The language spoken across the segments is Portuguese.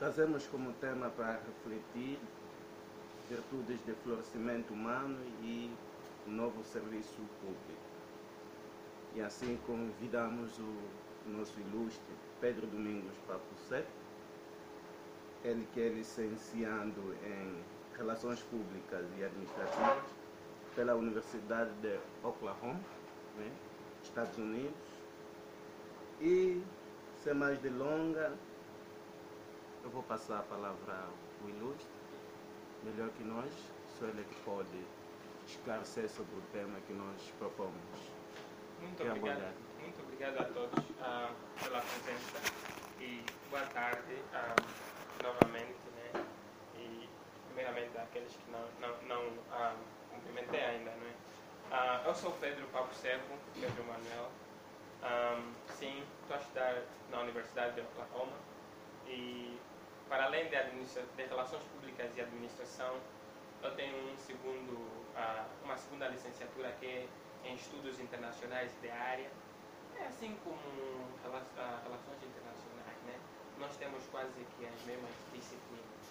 Trazemos como tema para refletir virtudes de florescimento humano e o novo serviço público. E assim convidamos o nosso ilustre Pedro Domingos Papucet, ele que é licenciado em Relações Públicas e Administrativas pela Universidade de Oklahoma, né, Estados Unidos. E, sem mais delongas, eu vou passar a palavra ao ilustre, melhor que nós, só ele que pode esclarecer sobre o tema que nós propomos. Muito obrigado a todos pela presença e boa tarde novamente, né? E primeiramente àqueles que não cumprimentei ainda, não é? Eu sou Pedro Papuseco, Pedro Manuel. Sim, estou a estudar na Universidade de Oklahoma e para além de Relações Públicas e Administração, eu tenho uma segunda licenciatura que é em Estudos Internacionais de área, assim como Relações Internacionais, né? Nós temos quase que as mesmas disciplinas.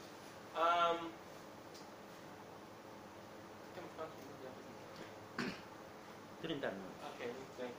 Temos quantos minutos? 30 minutos. Ok, muito bem.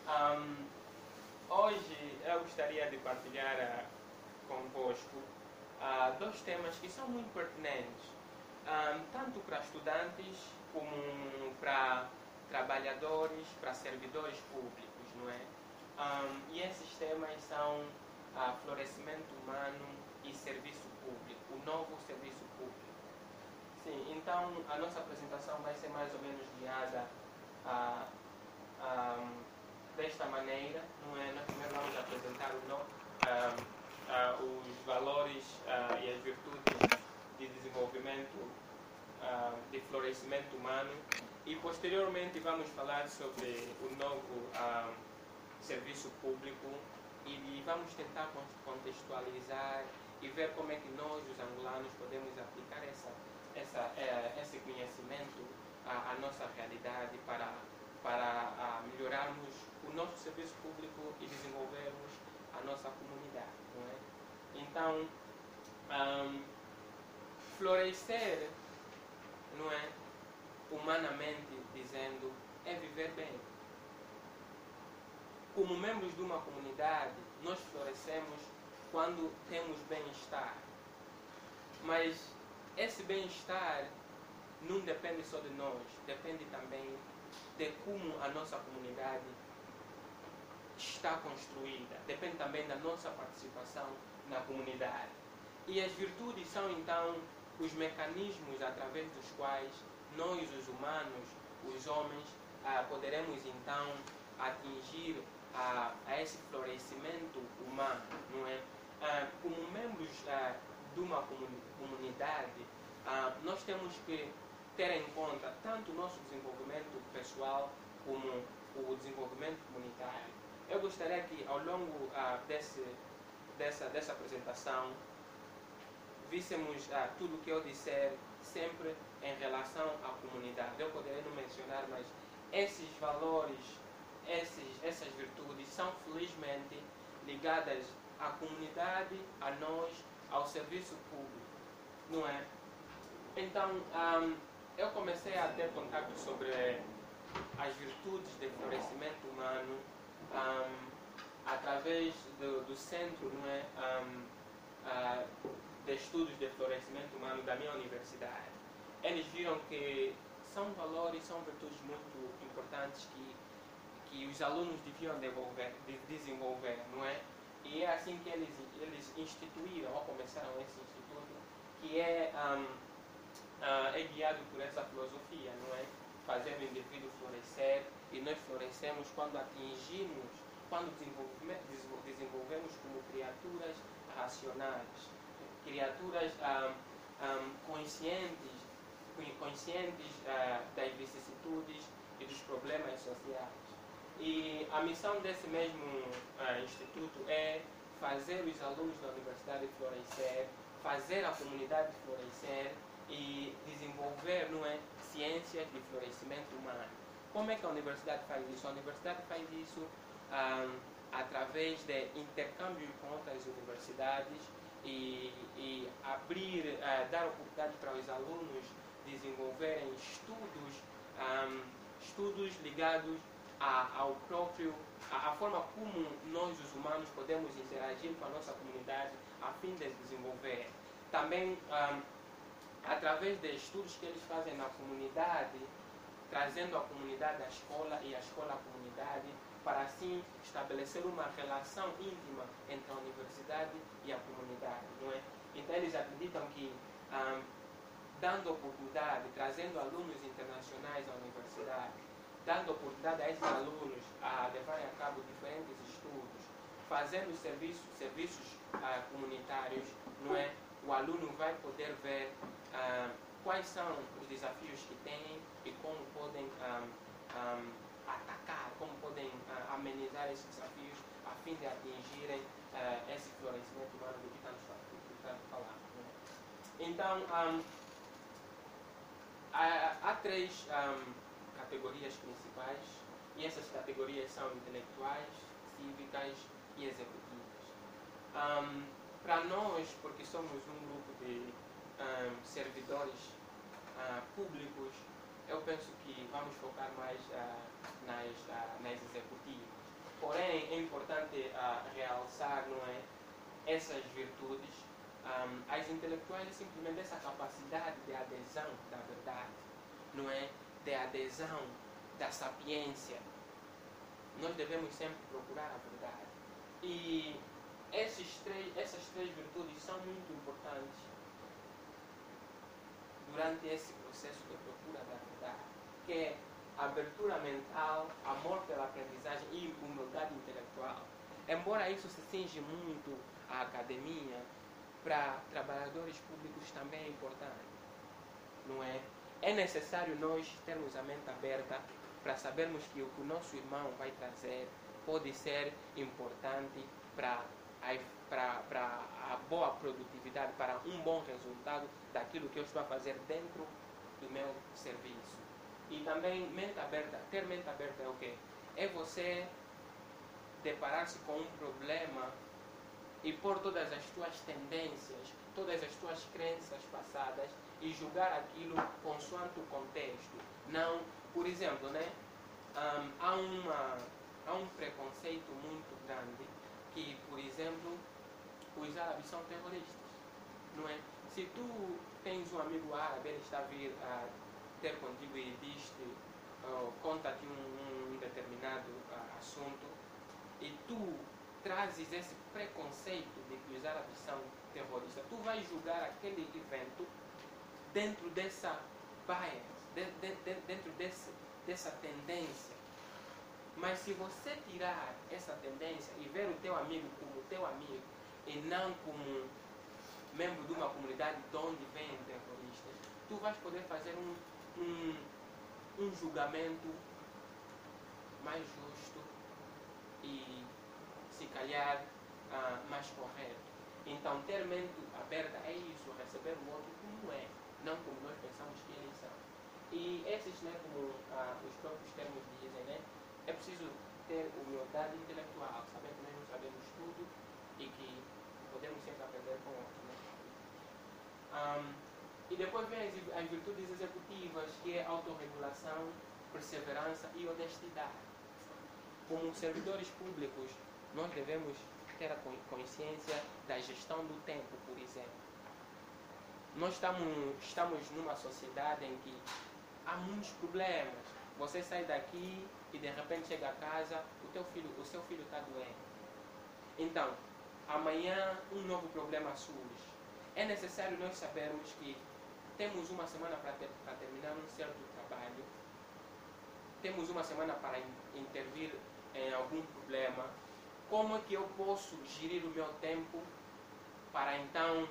Hoje eu gostaria de partilhar convosco dois temas que são muito pertinentes, tanto para estudantes como para trabalhadores, para servidores públicos, não é? E esses temas são florescimento humano e serviço público, o novo serviço público. Sim, então a nossa apresentação vai ser mais ou menos guiada desta maneira, não é? Nós primeiro vamos apresentar os valores e as virtudes de desenvolvimento, de florescimento humano, e posteriormente vamos falar sobre o novo serviço público e vamos tentar contextualizar e ver como é que nós, os angolanos, podemos aplicar esse conhecimento à nossa realidade para melhorarmos o nosso serviço público e desenvolvermos a nossa comunidade, não é? Então, florescer, não é? Humanamente dizendo, é viver bem. Como membros de uma comunidade, nós florescemos quando temos bem-estar. Mas esse bem-estar não depende só de nós, depende também de como a nossa comunidade está construída, depende também da nossa participação na comunidade. E as virtudes são então os mecanismos através dos quais nós, os humanos, os homens, poderemos então atingir a esse florescimento humano, não é? Como membros de uma comunidade, nós temos que ter em conta tanto o nosso desenvolvimento pessoal como o desenvolvimento comunitário. Eu gostaria que ao longo dessa apresentação víssemos tudo o que eu disser sempre em relação à comunidade. Eu poderia não mencionar, mas esses valores, essas virtudes são felizmente ligadas à comunidade, a nós, ao serviço público, não é? Então, eu comecei a ter contato sobre as virtudes de florescimento humano através do Centro, não é? De Estudos de Florescimento Humano da minha universidade. Eles viram que são valores, são virtudes muito importantes que os alunos deviam desenvolver, não é? E é assim que eles instituíram, ou começaram esse instituto, que é guiado por essa filosofia, não é? Fazer o indivíduo florescer, e nós florescemos quando desenvolvemos como criaturas racionais, criaturas conscientes das vicissitudes e dos problemas sociais. E a missão desse mesmo instituto é fazer os alunos da universidade florescer, fazer a comunidade florescer e desenvolver, não é, ciências de florescimento humano. Como é que a universidade faz isso? A universidade faz isso através de intercâmbio com outras universidades e abrir, dar oportunidade para os alunos desenvolverem estudos ligados ao próprio, à forma como nós, os humanos, podemos interagir com a nossa comunidade a fim de desenvolver. Também, através de estudos que eles fazem na comunidade, trazendo a comunidade à escola e a escola à comunidade, para assim estabelecer uma relação íntima entre a universidade e a comunidade, não é? Então eles acreditam que dando oportunidade, trazendo alunos internacionais à universidade, dando oportunidade a esses alunos a levarem a cabo diferentes estudos, fazendo serviços comunitários, não é? O aluno vai poder ver quais são os desafios que têm e como podem atacar, como podem amenizar esses desafios a fim de atingirem esse florescimento humano do que tanto falamos. Né? Então, há três categorias principais, e essas categorias são intelectuais, cívicas e executivas. Para nós, porque somos um grupo de servidores públicos, eu penso que vamos focar mais nas executivas. Porém, é importante realçar, não é, essas virtudes. As intelectuais é simplesmente essa capacidade de adesão da verdade, não é, de adesão da sapiência. Nós devemos sempre procurar a verdade. E essas três virtudes são muito importantes durante esse processo de procura da verdade, que é abertura mental, amor pela aprendizagem e humildade intelectual. Embora isso se cinge muito à academia, para trabalhadores públicos também é importante, não é? É necessário nós termos a mente aberta para sabermos que o que o nosso irmão vai trazer pode ser importante para a boa produtividade, para um bom resultado daquilo que eu estou a fazer dentro do meu serviço. E também ter mente aberta é o quê? É você deparar-se com um problema e pôr todas as tuas tendências, todas as tuas crenças passadas e julgar aquilo consoante o contexto. Não, por exemplo, né, há um preconceito muito grande que, por exemplo, os árabes são terroristas, não é? Se tu tens um amigo árabe, ele está a vir a ter contigo e diz-te, conta-te um determinado assunto, e tu trazes esse preconceito de que os árabes são terroristas, tu vais julgar aquele evento dentro dessa bias, dentro dessa tendência. Mas se você tirar essa tendência e ver o teu amigo como teu amigo e não como membro de uma comunidade de onde vêm terroristas, tu vais poder fazer um julgamento mais justo e, se calhar, mais correto. Então, ter mente aberta é isso, receber o outro como é, não como nós pensamos que eles são. E esses, né, como os próprios termos dizem, né, é preciso ter humildade intelectual, saber que nós não sabemos tudo e que podemos sempre aprender com o outro. Né? E depois vem as virtudes executivas, que é autorregulação, perseverança e honestidade. Como servidores públicos, nós devemos ter a consciência da gestão do tempo, por exemplo. Nós estamos numa sociedade em que há muitos problemas. Você sai daqui e de repente chega a casa, o seu filho está doente. Então, amanhã um novo problema surge. É necessário nós sabermos que temos uma semana para terminar um certo trabalho, temos uma semana para intervir em algum problema. Como é que eu posso gerir o meu tempo para então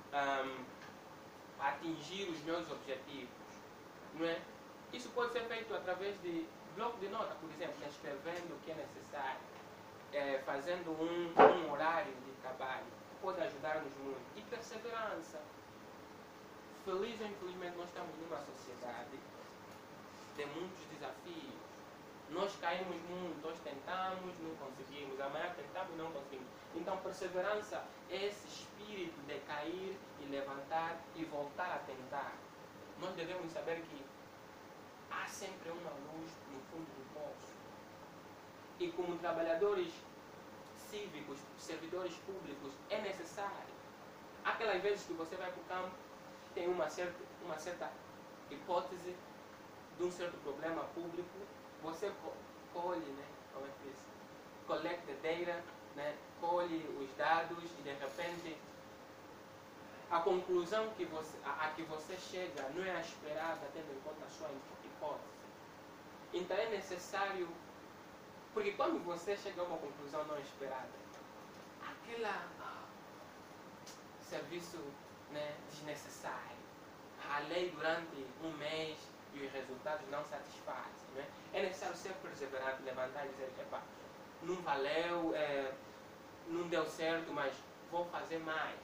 atingir os meus objetivos? Não é? Isso pode ser feito através de bloco de nota, por exemplo, escrevendo o que é necessário, fazendo um horário de trabalho, pode ajudar-nos muito. E perseverança. Feliz ou infelizmente, nós estamos numa sociedade de muitos desafios, Nós caímos muito, nós tentamos, não conseguimos, amanhã tentamos e não conseguimos. Então perseverança é esse espírito de cair e levantar e voltar a tentar. Nós devemos saber que há sempre uma luz no fundo do poço. E como trabalhadores cívicos, servidores públicos, é necessário. Aquelas vezes que você vai para o campo, tem uma certa hipótese de um certo problema público, você colhe, né, como é que diz? Collect the data, né, colhe os dados e de repente a conclusão a que você chega não é a esperada tendo em conta a sua hipótese. Então é necessário, porque quando você chega a uma conclusão não esperada, aquela serviço, né, desnecessário, a lei durante um mês e os resultados não satisfazem, né? É necessário ser perseverante, levantar e dizer, epa, não valeu, não deu certo, mas vou fazer mais.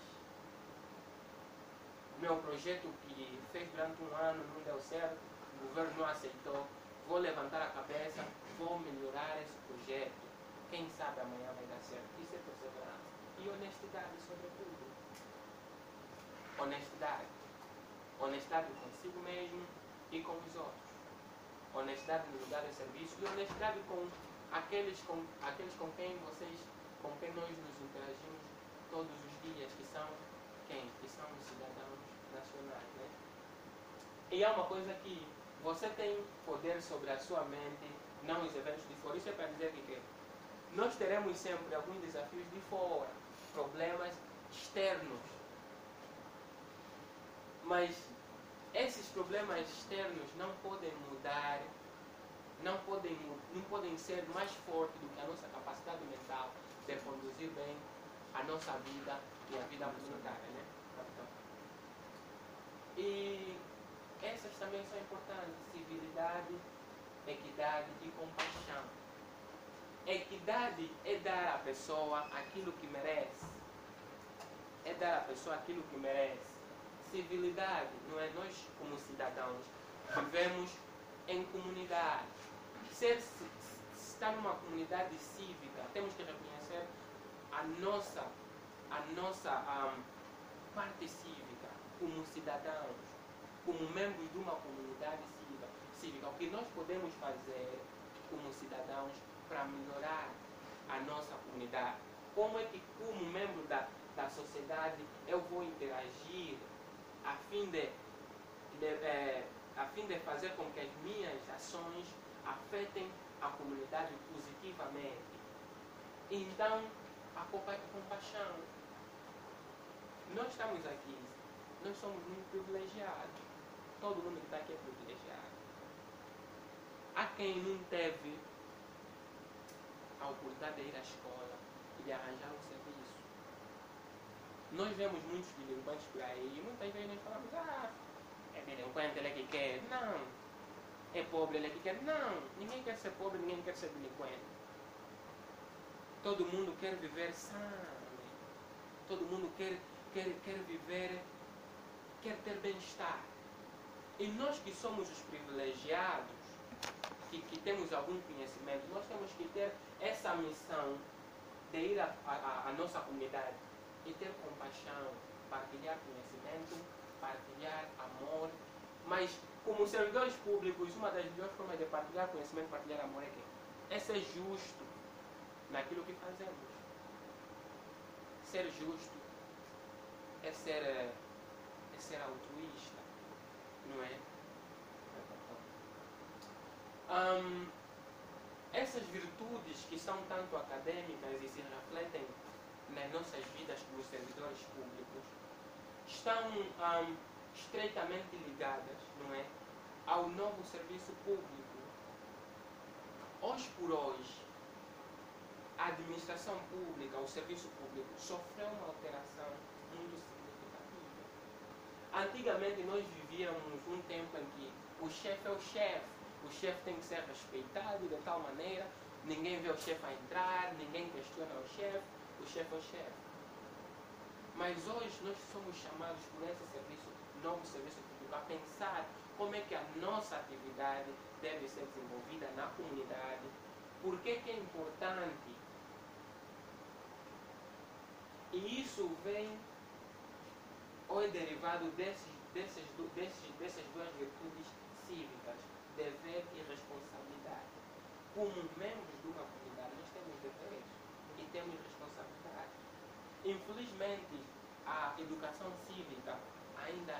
Meu projeto que fez durante um ano não deu certo, o governo não aceitou, vou levantar a cabeça, vou melhorar esse projeto. Quem sabe amanhã vai dar certo. Isso é perseverança. E honestidade, sobretudo. Honestidade. Honestidade consigo mesmo e com os outros. Honestidade no lugar de serviço e honestidade com aqueles com quem nós nos interagimos todos os dias, que são quem? Que são os cidadãos nacionais, né? E há uma coisa que você tem poder sobre a sua mente, não os eventos de fora. Isso é para dizer que nós teremos sempre alguns desafios de fora, problemas externos. Mas esses problemas externos não podem mudar, não podem ser mais fortes do que a nossa capacidade mental de conduzir bem a nossa vida e a vida comunitária, né? E essas também são importantes: civilidade, equidade e compaixão. Equidade é dar à pessoa aquilo que merece. É dar à pessoa aquilo que merece. Civilidade, não é? Nós, como cidadãos, vivemos em comunidade. Estar numa comunidade cívica, temos que reconhecer a nossa parte cívica, como cidadãos, como membros de uma comunidade cívica. O que nós podemos fazer como cidadãos para melhorar a nossa comunidade? Como é que, como membro da sociedade, eu vou interagir a fim de fazer com que as minhas ações afetem a comunidade positivamente? Então, a compaixão. Nós estamos aqui, nós somos muito privilegiados. Todo mundo que está aqui é privilegiado. Há quem não teve a oportunidade de ir à escola e de arranjar um serviço. Nós vemos muitos delinquentes por aí e muitas vezes nós falamos, é delinquente, ele é que quer. Não. É pobre, ele é que quer. Não. Ninguém quer ser pobre, ninguém quer ser delinquente. Todo mundo quer viver sano. Todo mundo quer viver, quer ter bem-estar. E nós que somos os privilegiados, que temos algum conhecimento, nós temos que ter essa missão de ir à nossa comunidade e ter compaixão, partilhar conhecimento, partilhar amor. Mas, como servidores públicos, uma das melhores formas de partilhar conhecimento, partilhar amor é ser justo naquilo que fazemos. Ser justo é ser altruísta, não é? Essas virtudes que são tanto acadêmicas e se refletem nas nossas vidas como servidores públicos estão estreitamente ligadas, não é, ao novo serviço público. Hoje por hoje, a administração pública, o serviço público, sofreu uma alteração muito significativa. Antigamente nós vivíamos um tempo em que o chefe é o chefe tem que ser respeitado de tal maneira, ninguém vê o chefe a entrar, ninguém questiona o chefe é o chefe. Mas hoje nós somos chamados por esse serviço, novo serviço público, a pensar como é que a nossa atividade deve ser desenvolvida na comunidade, por que é importante. E isso vem ou é derivado dessas duas virtudes cívicas, dever e responsabilidade. Como membros de uma comunidade, nós temos deveres e temos responsabilidade. Infelizmente, a educação cívica ainda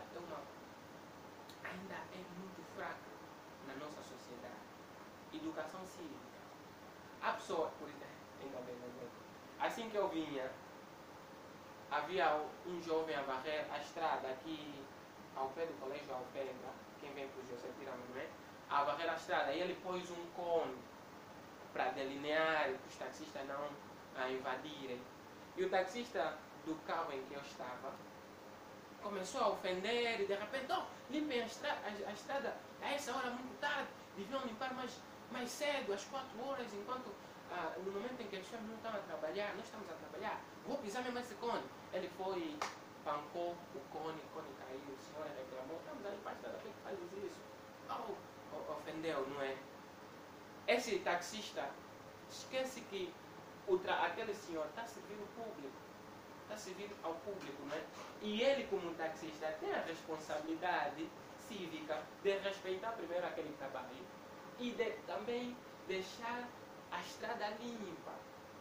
é muito fraca na nossa sociedade. Educação cívica. A pessoa, por exemplo, ainda bem, assim que eu vinha, havia um jovem a varrer a estrada aqui ao pé do colégio Alpendra, quem vem para o José Tirano, não é? A varrer a estrada, e ele pôs um cone para delinear, para os taxistas não invadirem. E o taxista do carro em que eu estava começou a ofender e de repente, limpem a estrada a essa hora muito tarde, deviam limpar mais cedo, às 4 horas, enquanto no momento em que as pessoas não estão a trabalhar, nós estamos a trabalhar, vou pisar mesmo esse cone. Ele foi, pancou o cone caiu, o senhor reclamou, estamos a limpar a estrada, por que fazes isso? Ofendeu, não é? Esse taxista esquece que aquele senhor está a servir o público, está a servir ao público, não é? E ele, como taxista, tem a responsabilidade cívica de respeitar primeiro aquele trabalho e de também deixar a estrada limpa.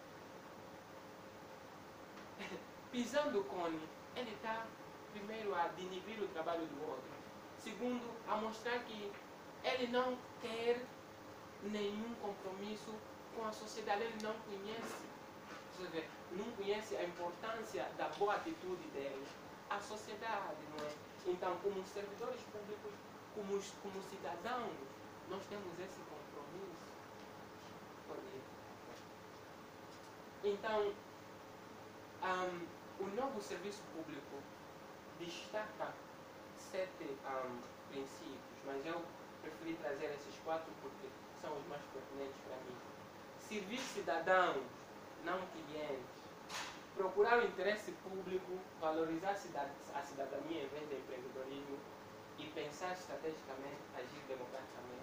Pisando o cone, ele está primeiro a denigrir o trabalho do outro, segundo a mostrar que ele não quer nenhum compromisso com a sociedade, ele não conhece a importância da boa atitude dele à sociedade, não é? Então, como servidores públicos, como cidadãos, nós temos esse compromisso. Então, o novo serviço público destaca 7 princípios, mas eu preferi trazer esses 4 porque são os mais pertinentes para mim. Servir cidadãos, não clientes. Procurar o interesse público, valorizar a cidadania em vez de empreendedorismo e pensar estrategicamente, agir democraticamente.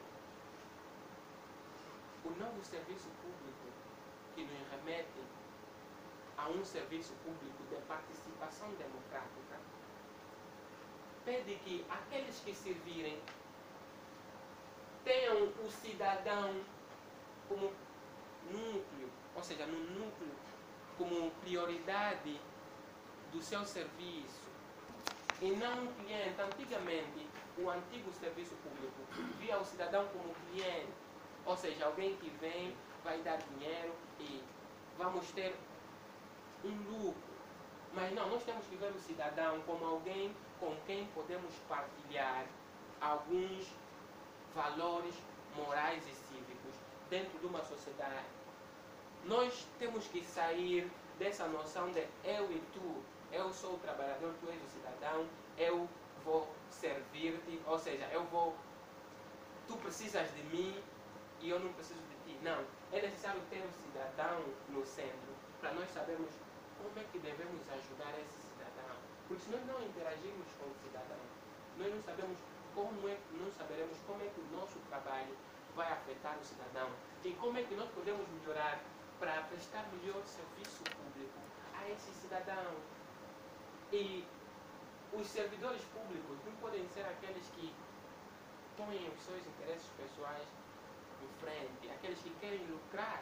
O novo serviço público que nos remete a um serviço público de participação democrática pede que aqueles que servirem tenham o cidadão como núcleo, ou seja, no núcleo, como prioridade do seu serviço e não o cliente. Antigamente, o antigo serviço público via o cidadão como cliente, ou seja, alguém que vem, vai dar dinheiro e vamos ter um lucro. Mas não, nós temos que ver o cidadão como alguém com quem podemos partilhar alguns valores morais e cívicos dentro de uma sociedade. Nós temos que sair dessa noção de eu e tu. Eu sou o trabalhador, tu és o cidadão, eu vou servir-te, ou seja, tu precisas de mim e eu não preciso de ti. Não, é necessário ter o cidadão no centro para nós sabermos como é que devemos ajudar esse cidadão. Porque se nós não interagirmos com o cidadão, nós não saberemos como é que o nosso trabalho vai afetar o cidadão e como é que nós podemos melhorar para prestar melhor serviço público a esse cidadão. E os servidores públicos não podem ser aqueles que põem os seus interesses pessoais em frente, aqueles que querem lucrar,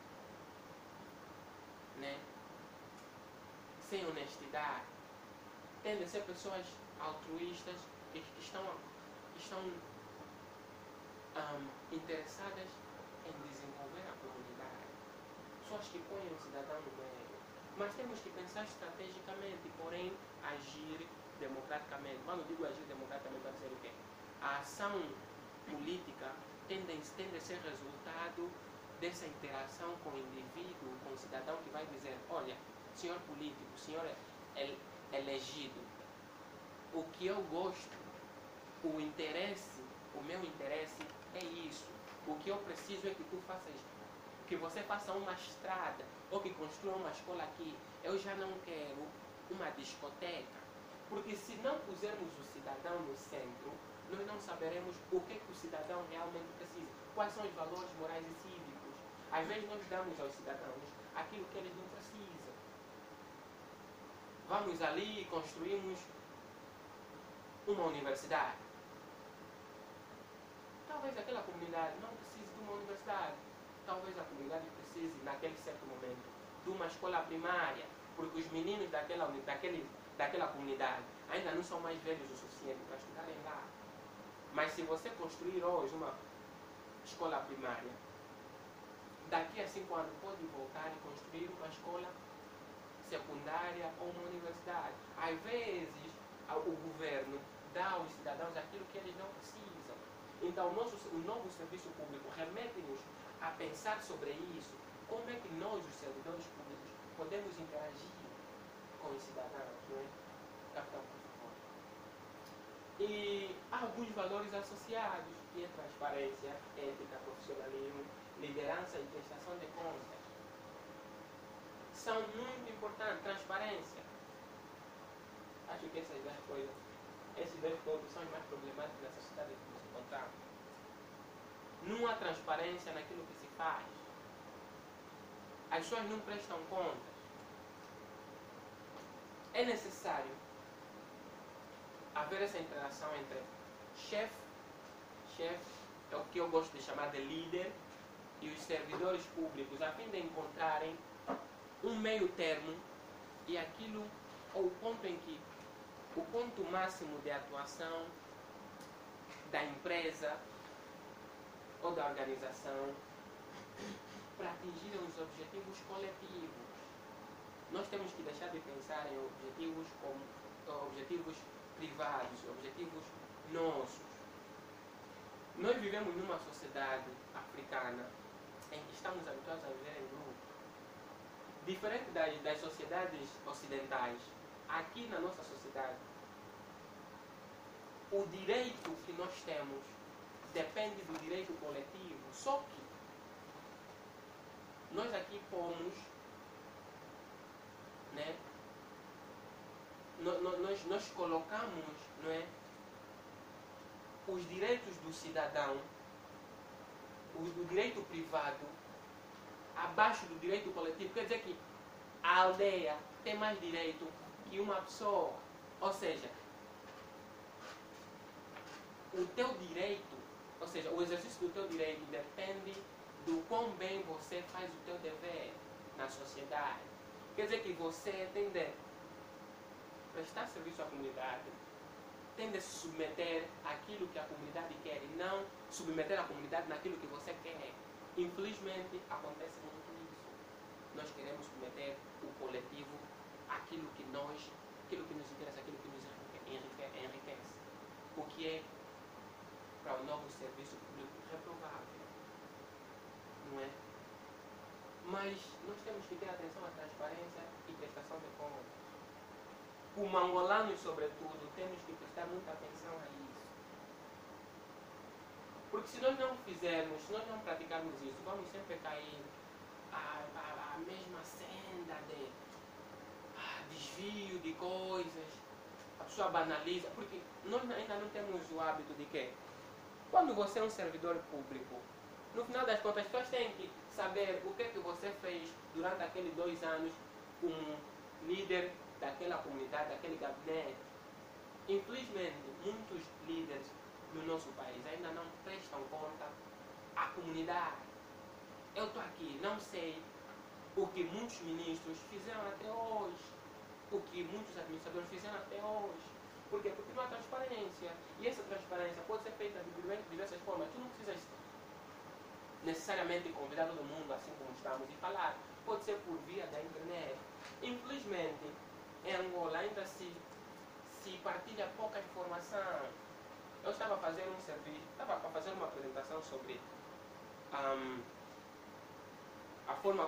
né? Sem honestidade. Tem de ser pessoas altruístas que estão interessadas em desenvolver a comunidade. Pessoas que põem o cidadão no meio. Mas temos que pensar estrategicamente, porém agir democraticamente. Quando digo agir democraticamente, vai dizer o quê? A ação política tende a ser resultado dessa interação com o indivíduo, com o cidadão que vai dizer, olha, senhor político, senhor elegido, o que eu gosto, o meu interesse é isso. O que eu preciso é que tu faças, que você faça uma estrada ou que construa uma escola aqui. Eu já não quero uma discoteca. Porque se não pusermos o cidadão no centro, nós não saberemos o que o cidadão realmente precisa. Quais são os valores morais e cívicos. Às vezes nós damos aos cidadãos aquilo que eles não precisam. Vamos ali e construímos uma universidade. Talvez aquela comunidade não precise de uma universidade. Talvez a comunidade precise, naquele certo momento, de uma escola primária, porque os meninos daquela comunidade ainda não são mais velhos o suficiente para estudarem lá. Mas se você construir hoje uma escola primária, daqui a 5 anos pode voltar e construir uma escola secundária ou uma universidade. Às vezes, o governo dá aos cidadãos aquilo que eles não precisam. Então, o novo serviço público remete-nos a pensar sobre isso. Como é que nós, os servidores públicos, podemos interagir com os cidadãos, não é? Capitão, por favor. E há alguns valores associados, que é transparência, ética, profissionalismo, liderança e prestação de contas. São muito importantes. Transparência. Acho que essas duas coisas, esses dois pontos são os mais problemáticos na sociedade que nos encontramos. Não há transparência naquilo que se faz. As pessoas não prestam contas. É necessário haver essa interação entre chefe é o que eu gosto de chamar de líder, e os servidores públicos, a fim de encontrarem um meio termo e aquilo, ou o ponto em que o ponto máximo de atuação da empresa ou da organização para atingirem os objetivos coletivos. Nós temos que deixar de pensar em objetivos como objetivos privados, objetivos nossos. Nós vivemos numa sociedade africana em que estamos habituados a viver em grupo. Diferente das sociedades ocidentais, aqui na nossa sociedade, o direito que nós temos depende do direito coletivo. Só que nós aqui pomos, né, nós colocamos, não é, os direitos do cidadão, o direito privado, abaixo do direito coletivo. Quer dizer que a aldeia tem mais direito que uma pessoa. Ou seja, o teu direito, ou seja, o exercício do teu direito depende do quão bem você faz o teu dever na sociedade. Quer dizer que você tem de prestar serviço à comunidade, tem de se submeter àquilo que a comunidade quer e não submeter a comunidade naquilo que você quer. Infelizmente, acontece muito isso. Nós queremos submeter o coletivo àquilo que nos interessa, aquilo que nos enriquece. O que é, para o novo serviço público, reprovável. Não é? Mas nós temos que ter atenção à transparência e prestação de contas. Como angolanos, sobretudo, temos que prestar muita atenção a isso. Porque se nós não fizermos, se nós não praticarmos isso, vamos sempre cair a mesma senda de desvio de coisas. A pessoa banaliza. Porque nós ainda não temos o hábito de que, quando você é um servidor público, no final das contas, as pessoas têm que saber o que é que você fez durante aqueles 2 anos como líder daquela comunidade, daquele gabinete. Infelizmente, muitos líderes no nosso país ainda não prestam conta à comunidade. Eu estou aqui, não sei o que muitos ministros fizeram até hoje, o que muitos administradores fizeram até hoje. Por quê? Porque não há transparência. E essa transparência pode ser feita de diversas formas. Tu não precisas necessariamente convidar todo mundo, assim como estamos, e falar. Pode ser por via da internet. Infelizmente, em Angola ainda se partilha pouca informação. Eu estava a fazer um serviço, estava a fazer uma apresentação sobre a forma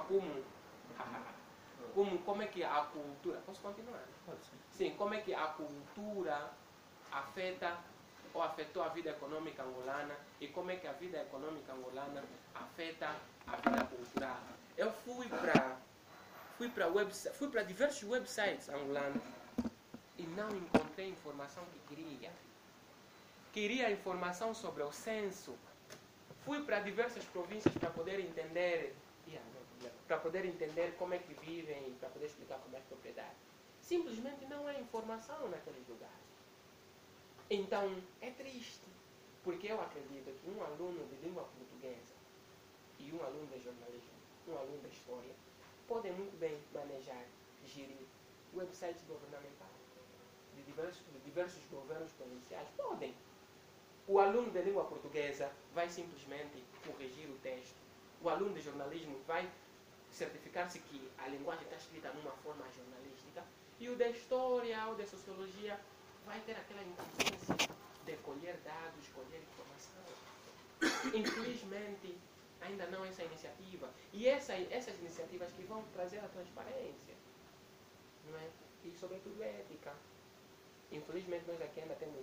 como é que a cultura... Posso continuar? Pode sim. Sim, como é que a cultura afeta ou afetou a vida econômica angolana e como é que a vida econômica angolana afeta a vida cultural. Eu fui fui para diversos websites angolanos e não encontrei a informação que queria. Queria informação sobre o censo. Fui para diversas províncias para poder entender, como é que vivem e para poder explicar como é a propriedade. Simplesmente não há informação naqueles lugares. Então, é triste, porque eu acredito que um aluno de língua portuguesa e um aluno de jornalismo, um aluno de história, podem muito bem manejar, gerir websites governamentais de diversos governos provinciais. Podem. O aluno de língua portuguesa vai simplesmente corrigir o texto. O aluno de jornalismo vai certificar-se que a linguagem está escrita numa forma jornalística. E o de história ou de sociologia vai ter aquela incumbência de colher dados, colher informação. Infelizmente, ainda não essa iniciativa. E essas iniciativas que vão trazer a transparência, não é? E sobretudo ética. Infelizmente nós aqui ainda temos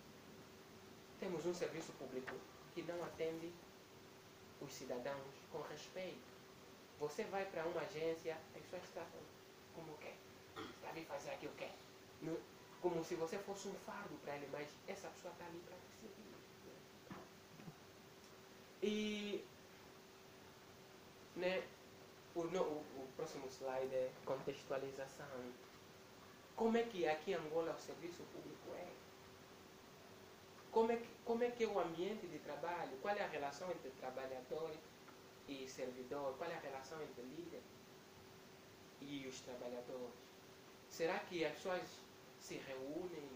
um serviço público que não atende os cidadãos com respeito. Você vai para uma agência, as pessoas tratam como quer. Está ali fazer aquilo que quer. Como se você fosse um fardo para ele, mas essa pessoa está ali para te servir. E né, o próximo slide é contextualização. Como é que aqui em Angola o serviço público é? Como é que é o ambiente de trabalho? Qual é a relação entre trabalhador e servidor? Qual é a relação entre líder e os trabalhadores? Será que as pessoas se reúnem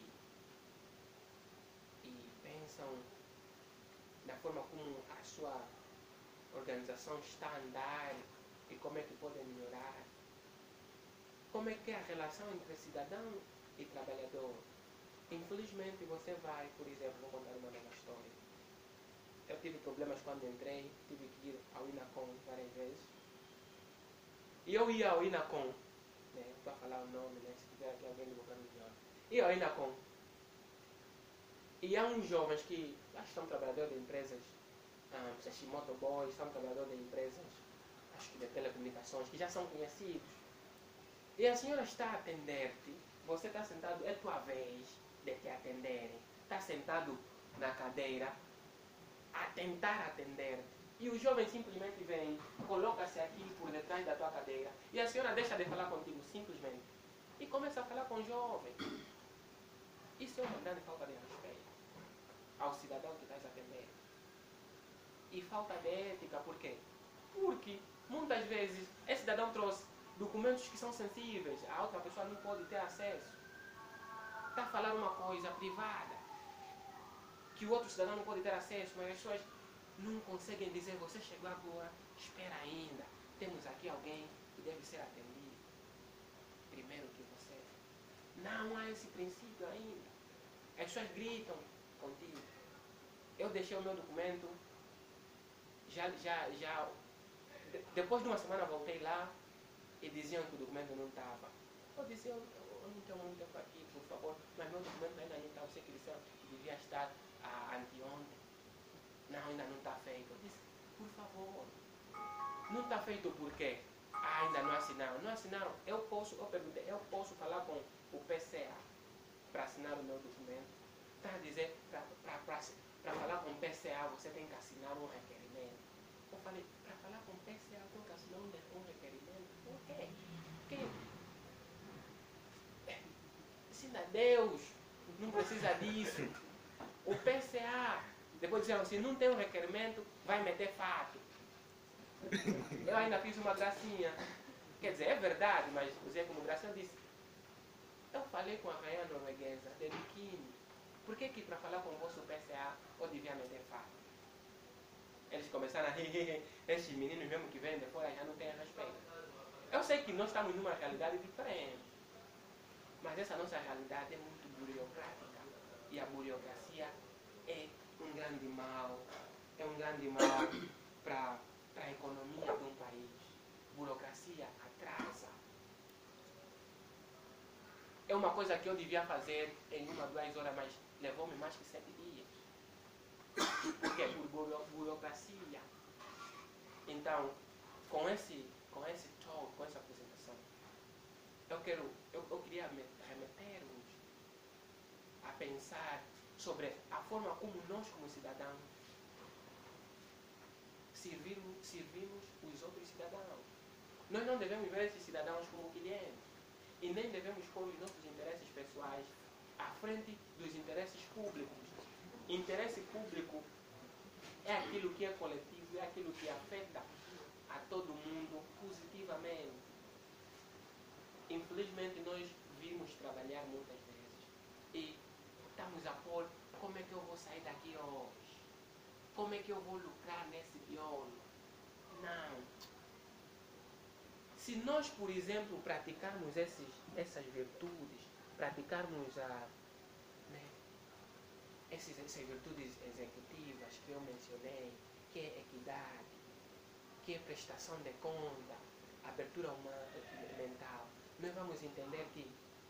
e pensam na forma como a sua organização está a andar e como é que podem melhorar? Como é que é a relação entre cidadão e trabalhador? Infelizmente você vai, por exemplo, vou contar uma nova história. Eu tive problemas quando entrei, tive que ir ao INACOM várias vezes. E eu ia ao INACOM, né, estou a falar o nome, né, se tiver aqui alguém do governo de ordem. Ia ao INACOM. E há uns jovens que acho que são trabalhadores de empresas, motoboys, são trabalhadores de empresas, acho que de telecomunicações, que já são conhecidos. E a senhora está a atender-te, você está sentado, é tua vez de te atenderem. Está sentado na cadeira a tentar atender. E o jovem simplesmente vem, coloca-se aqui por detrás da tua cadeira e a senhora deixa de falar contigo simplesmente e começa a falar com o jovem. Isso é uma grande falta de respeito ao cidadão que estás a atender. E falta de ética, por quê? Porque muitas vezes esse cidadão trouxe documentos que são sensíveis, a outra pessoa não pode ter acesso. Está a falar uma coisa privada que o outro cidadão não pode ter acesso, mas as pessoas não conseguem dizer: você chegou agora, espera ainda, temos aqui alguém que deve ser atendido primeiro que você. Não há esse princípio ainda. As pessoas gritam contigo. Eu deixei o meu documento, depois de uma semana voltei lá e diziam que o documento não estava. Eu disse: eu não tenho muito tempo aqui, por favor, mas meu documento ainda não está. Você que disseram que devia estar anteontem. Não, ainda não está feito. Eu disse: por favor, não está feito por quê? Ainda não assinaram. Não assinaram. Eu posso falar com o PCA para assinar o meu documento. Está a dizer, para falar com o PCA você tem que assinar um requerimento. Eu falei: para falar com o PCA eu tenho que assinar um requerimento? Por quê? Porque ensina Deus, não precisa disso. O PCA, depois disseram assim: não tem um requerimento, vai meter fato. Eu ainda fiz uma gracinha. Quer dizer, é verdade, mas usei como gracinha. Eu disse: eu falei com a rainha norueguesa de biquíni. Por que para falar com o vosso PCA eu devia meter fato? Eles começaram a rir. Esses meninos mesmo que vêm de fora já não têm respeito. Eu sei que nós estamos numa realidade diferente, mas essa nossa realidade é muito burocrática. E a burocracia é um grande mal. É um grande mal para a economia de um país. Burocracia atrasa. É uma coisa que eu devia fazer em 1 ou 2 horas, mas levou-me mais que 7 dias. Porque é por burocracia. Então, com esse talk, com essa apresentação, eu queria remeter-nos a pensar sobre a forma como nós, como cidadãos, servimos os outros cidadãos. Nós não devemos ver esses cidadãos como clientes e nem devemos pôr os nossos interesses pessoais à frente dos interesses públicos. Interesse público é aquilo que é coletivo, é aquilo que afeta a todo mundo positivamente. Infelizmente nós vimos trabalhar muitas vezes e estamos a pôr como é que eu vou sair daqui hoje, como é que eu vou lucrar nesse biolo. Não. Se nós, por exemplo, praticarmos essas virtudes, praticarmos essas virtudes executivas que eu mencionei, que é equidade, que é prestação de conta, abertura mental, nós vamos entender que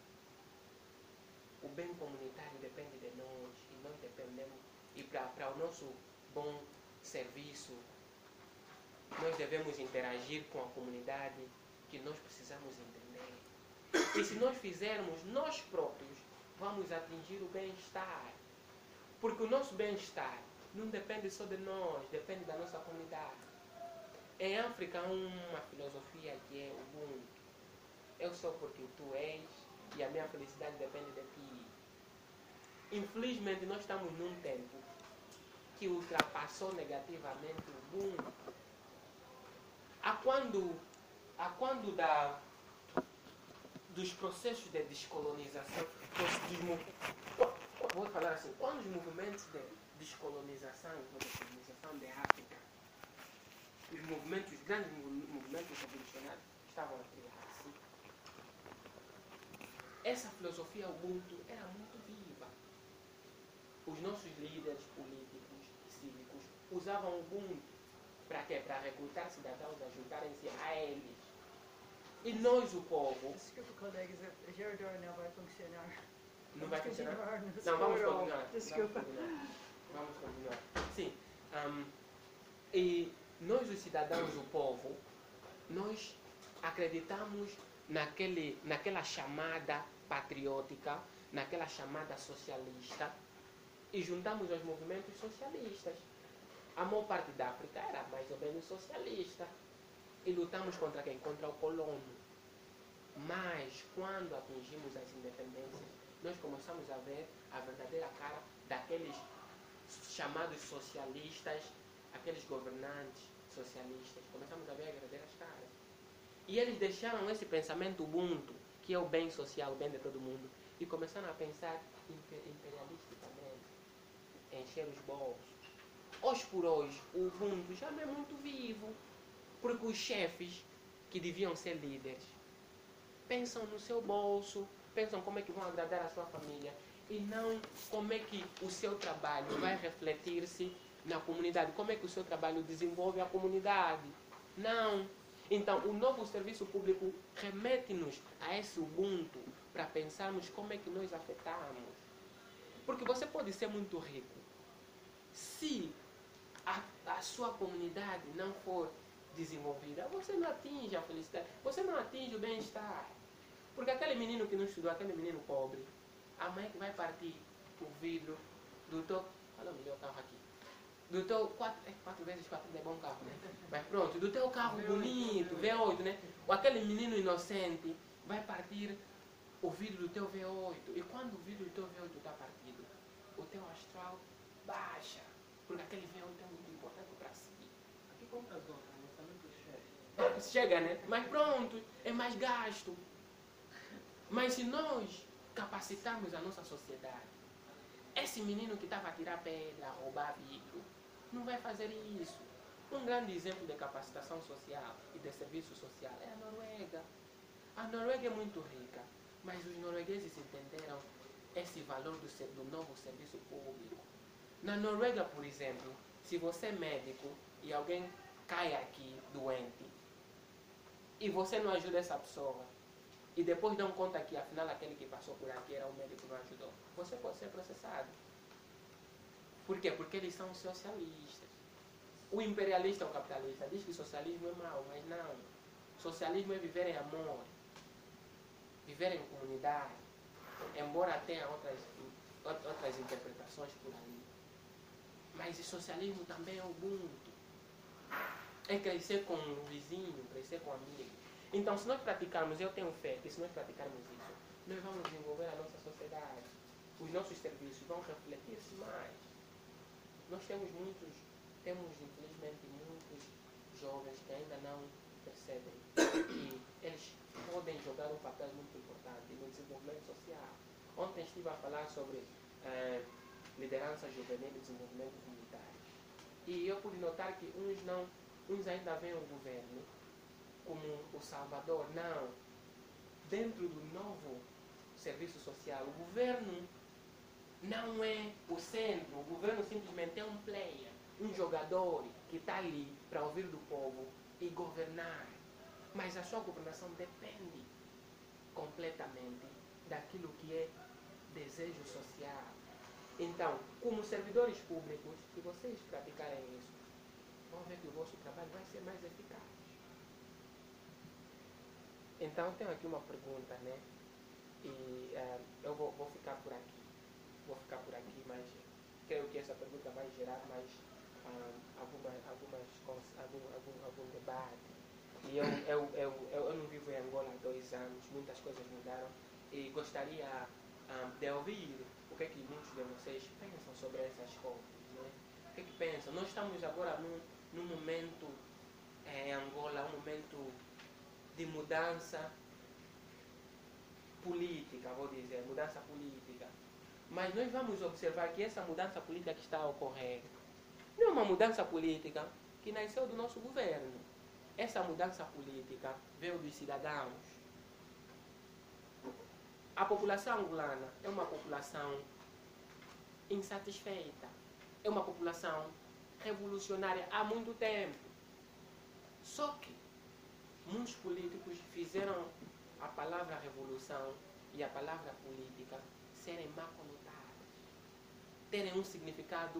o bem comunitário depende de nós e nós dependemos, e para o nosso bom serviço, nós devemos interagir com a comunidade que nós precisamos entender. E se nós fizermos, nós próprios vamos atingir o bem-estar. Porque o nosso bem-estar não depende só de nós, depende da nossa comunidade. Em África há uma filosofia que é o Ubuntu. Eu sou porque tu és e a minha felicidade depende de ti. Infelizmente nós estamos num tempo que ultrapassou negativamente o Ubuntu. A quando dos processos de descolonização, vou falar assim, quando os movimentos de descolonização de África, os grandes movimentos revolucionários estavam a criar-se, essa filosofia Ubuntu era muito viva. Os nossos líderes políticos e cívicos usavam o Ubuntu para quê? Para recrutar cidadãos a juntarem-se a eles. E nós, o povo... Desculpa, colegas, a geradora não vai funcionar. Não vai funcionar? Não, vamos continuar. Desculpa. Vamos continuar. Sim. E nós, os cidadãos, o povo, nós acreditamos naquela chamada patriótica, naquela chamada socialista, e juntamos aos movimentos socialistas. A maior parte da África era mais ou menos socialista. E lutamos contra quem? Contra o colono. Mas, quando atingimos as independências, nós começamos a ver a verdadeira cara daqueles chamados socialistas, aqueles governantes socialistas. Começamos a ver as verdadeiras caras. E eles deixaram esse pensamento Ubuntu, que é o bem social, o bem de todo mundo, e começaram a pensar imperialisticamente, encher os bolsos. Hoje por hoje, o Ubuntu já não é muito vivo, porque os chefes, que deviam ser líderes, pensam no seu bolso, pensam como é que vão agradar a sua família, e não como é que o seu trabalho vai refletir-se na comunidade, como é que o seu trabalho desenvolve a comunidade. Não. Então, o novo serviço público remete-nos a esse Ubuntu para pensarmos como é que nós afetamos. Porque você pode ser muito rico. Se a sua comunidade não for desenvolvida, você não atinge a felicidade, você não atinge o bem-estar. Porque aquele menino que não estudou, aquele menino pobre, a mãe que vai partir o vidro do teu... Olha o meu carro aqui. Do teu 4x4 é bom carro, né? Mas pronto, do teu carro bonito, V8, né? Ou aquele menino inocente vai partir o vidro do teu V8. E quando o vidro do teu V8 está partido, o teu astral baixa. Porque aquele V8 é muito importante para si. Aqui compra zona, não chega. Chega, né? Mas pronto, é mais gasto. Mas se nós capacitarmos a nossa sociedade, esse menino que estava a tirar pedra, a roubar vidro, não vai fazer isso. Um grande exemplo de capacitação social e de serviço social é a Noruega. A Noruega é muito rica, mas os noruegueses entenderam esse valor do novo serviço público. Na Noruega, por exemplo, se você é médico e alguém cai aqui doente, e você não ajuda essa pessoa, e depois dão conta que afinal aquele que passou por aqui era o médico que não ajudou, você pode ser processado. Por quê? Porque eles são socialistas. O imperialista ou capitalista diz que socialismo é mau, mas não. Socialismo é viver em amor. viver em comunidade, embora tenha outras interpretações por aí. Mas o socialismo também é Ubuntu. É crescer com o vizinho, crescer com o amigo. Então, se nós praticarmos, eu tenho fé que se nós praticarmos isso, nós vamos desenvolver a nossa sociedade. Os nossos serviços vão refletir-se mais. Nós temos infelizmente muitos jovens que ainda não percebem que eles podem jogar um papel muito importante no desenvolvimento social. Ontem estive a falar sobre liderança juvenil e desenvolvimento comunitário. E eu pude notar que uns ainda veem o governo como o salvador. Não. Dentro do novo serviço social, o governo não é o centro. O governo simplesmente é um player, um jogador que está ali para ouvir do povo e governar. Mas a sua governação depende completamente daquilo que é desejo social. Então, como servidores públicos, se vocês praticarem isso, vão ver que o vosso trabalho vai ser mais eficaz. Então, tenho aqui uma pergunta, né? E eu vou ficar por aqui. Mas creio que essa pergunta vai gerar mais algum debate. E eu não vivo em Angola há 2 anos, muitas coisas mudaram. E gostaria de ouvir o que é que muitos de vocês pensam sobre essas coisas, né? O que é que pensam? Nós estamos agora num momento em Angola, um momento de mudança política, vou dizer, mudança política. Mas nós vamos observar que essa mudança política que está a ocorrer não é uma mudança política que nasceu do nosso governo. Essa mudança política veio dos cidadãos. A população angolana é uma população insatisfeita. É uma população revolucionária há muito tempo. Só que muitos políticos fizeram a palavra revolução e a palavra política serem má conotadas, terem um significado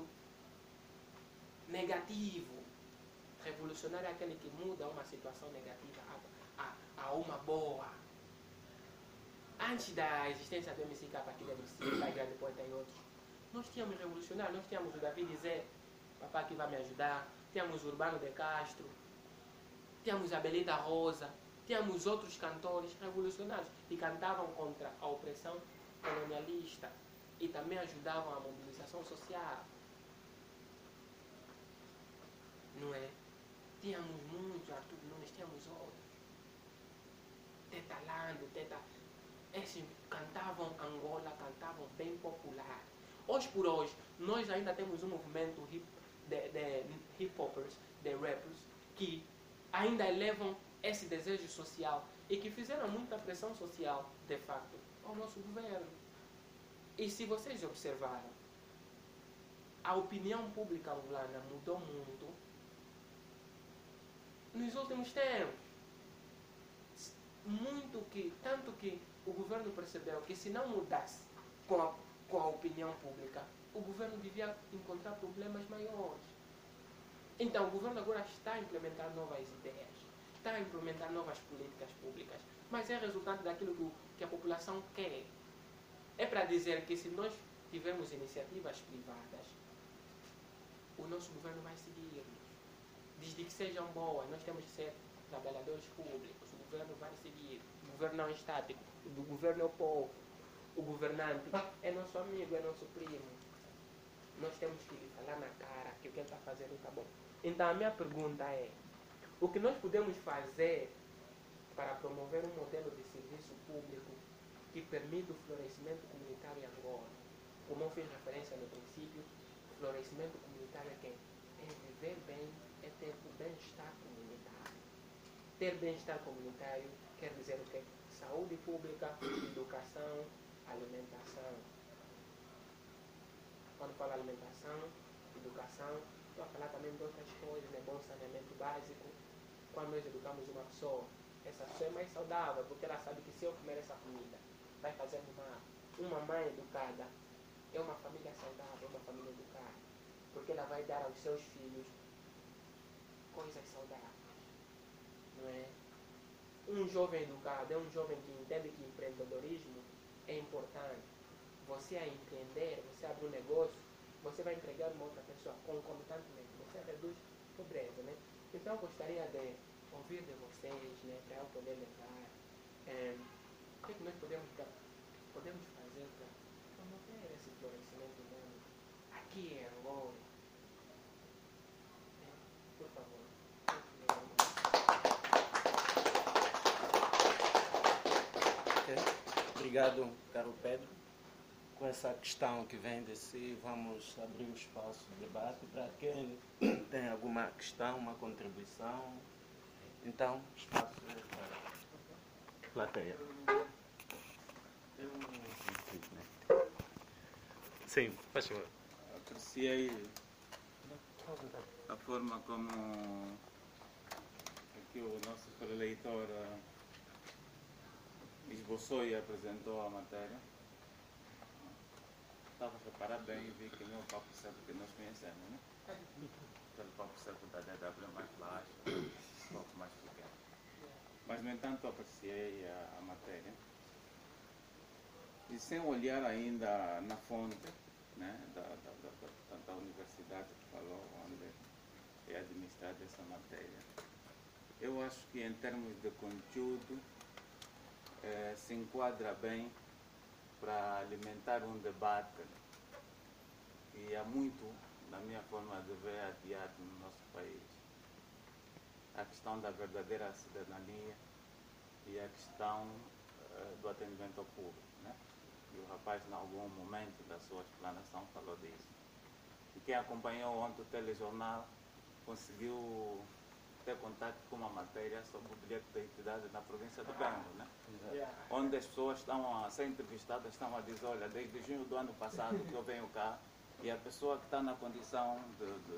negativo. Revolucionário é aquele que muda uma situação negativa a uma boa. Antes da existência do MCK, aqui da MC, da Grande Poeta e outros, nós tínhamos revolucionário, nós tínhamos o David Zé, papai que vai me ajudar, tínhamos o Urbano de Castro, tínhamos a Belita Rosa, tínhamos outros cantores revolucionários que cantavam contra a opressão colonialista e também ajudavam a mobilização social. Não é? Tínhamos muitos, Arthur Nunes, tínhamos outros. Teta Lando, esses cantavam Angola, cantavam bem popular. Hoje por hoje, nós ainda temos um movimento de hip-hoppers, de rappers, que ainda elevam esse desejo social e que fizeram muita pressão social, de facto, ao nosso governo. E se vocês observaram, a opinião pública angolana mudou muito nos últimos tempos. Tanto que o governo percebeu que se não mudasse com a opinião pública, o governo devia encontrar problemas maiores. Então o governo agora está a implementar novas ideias, está a implementar novas políticas públicas, mas é resultado daquilo que a população quer. É para dizer que se nós tivermos iniciativas privadas, o nosso governo vai seguir-nos. Desde que sejam boas, nós temos que ser trabalhadores públicos, o governo vai seguir. O governo não é estático, o governo é o povo. O governante é nosso amigo, é nosso primo. Nós temos que lhe falar na cara que o que ele está fazendo está bom. Então a minha pergunta é, o que nós podemos fazer para promover um modelo de serviço público que permita o florescimento comunitário em Angola? Como eu fiz referência no princípio, o florescimento comunitário é quem? É viver bem, é ter o bem-estar comunitário. Ter bem-estar comunitário quer dizer o quê? Saúde pública, educação, alimentação. Quando falo alimentação, educação, estou a falar também de outras coisas, né? Bom saneamento básico. Quando nós educamos uma pessoa, essa pessoa é mais saudável, porque ela sabe que se eu comer essa comida, vai fazer mal. Uma mãe educada é uma família saudável, uma família educada, porque ela vai dar aos seus filhos coisas saudáveis, não é? um jovem educado é um jovem que entende que empreendedorismo é importante. Você a empreender, você abre um negócio, você vai empregar uma outra pessoa concomitantemente. Você reduz pobreza, né? Então eu gostaria de ouvir de vocês, né, para eu poder lembrar o que é que nós podemos fazer para promover esse florescimento humano aqui em Angola. Por favor. Obrigado, caro Pedro. Com essa questão que vem de si, vamos abrir o espaço de debate para quem tem alguma questão, uma contribuição. Então, espaço para a plateia. Sim, faz favor. Apreciei a forma como aqui o nosso preleitor esboçou e apresentou a matéria. Estava a reparar bem e vi que não é o Papo Seco que nós conhecemos, né? Aquele Papo Seco da DW mais baixo, um pouco mais pequeno. Mas, no entanto, apreciei a matéria. E sem olhar ainda na fonte, né, da universidade que falou, onde é administrada essa matéria. Eu acho que, em termos de conteúdo, se enquadra bem para alimentar um debate que há muito, na minha forma de ver, adiado no nosso país. A questão da verdadeira cidadania e a questão do atendimento ao público, né? E o rapaz, em algum momento da sua explanação, falou disso. E quem acompanhou ontem o telejornal conseguiu ter contato com uma matéria sobre o bilhete de identidade na província de Bengo, né? Onde as pessoas estão a ser entrevistadas, estão a dizer, olha, desde junho do ano passado que eu venho cá, e a pessoa que está na condição de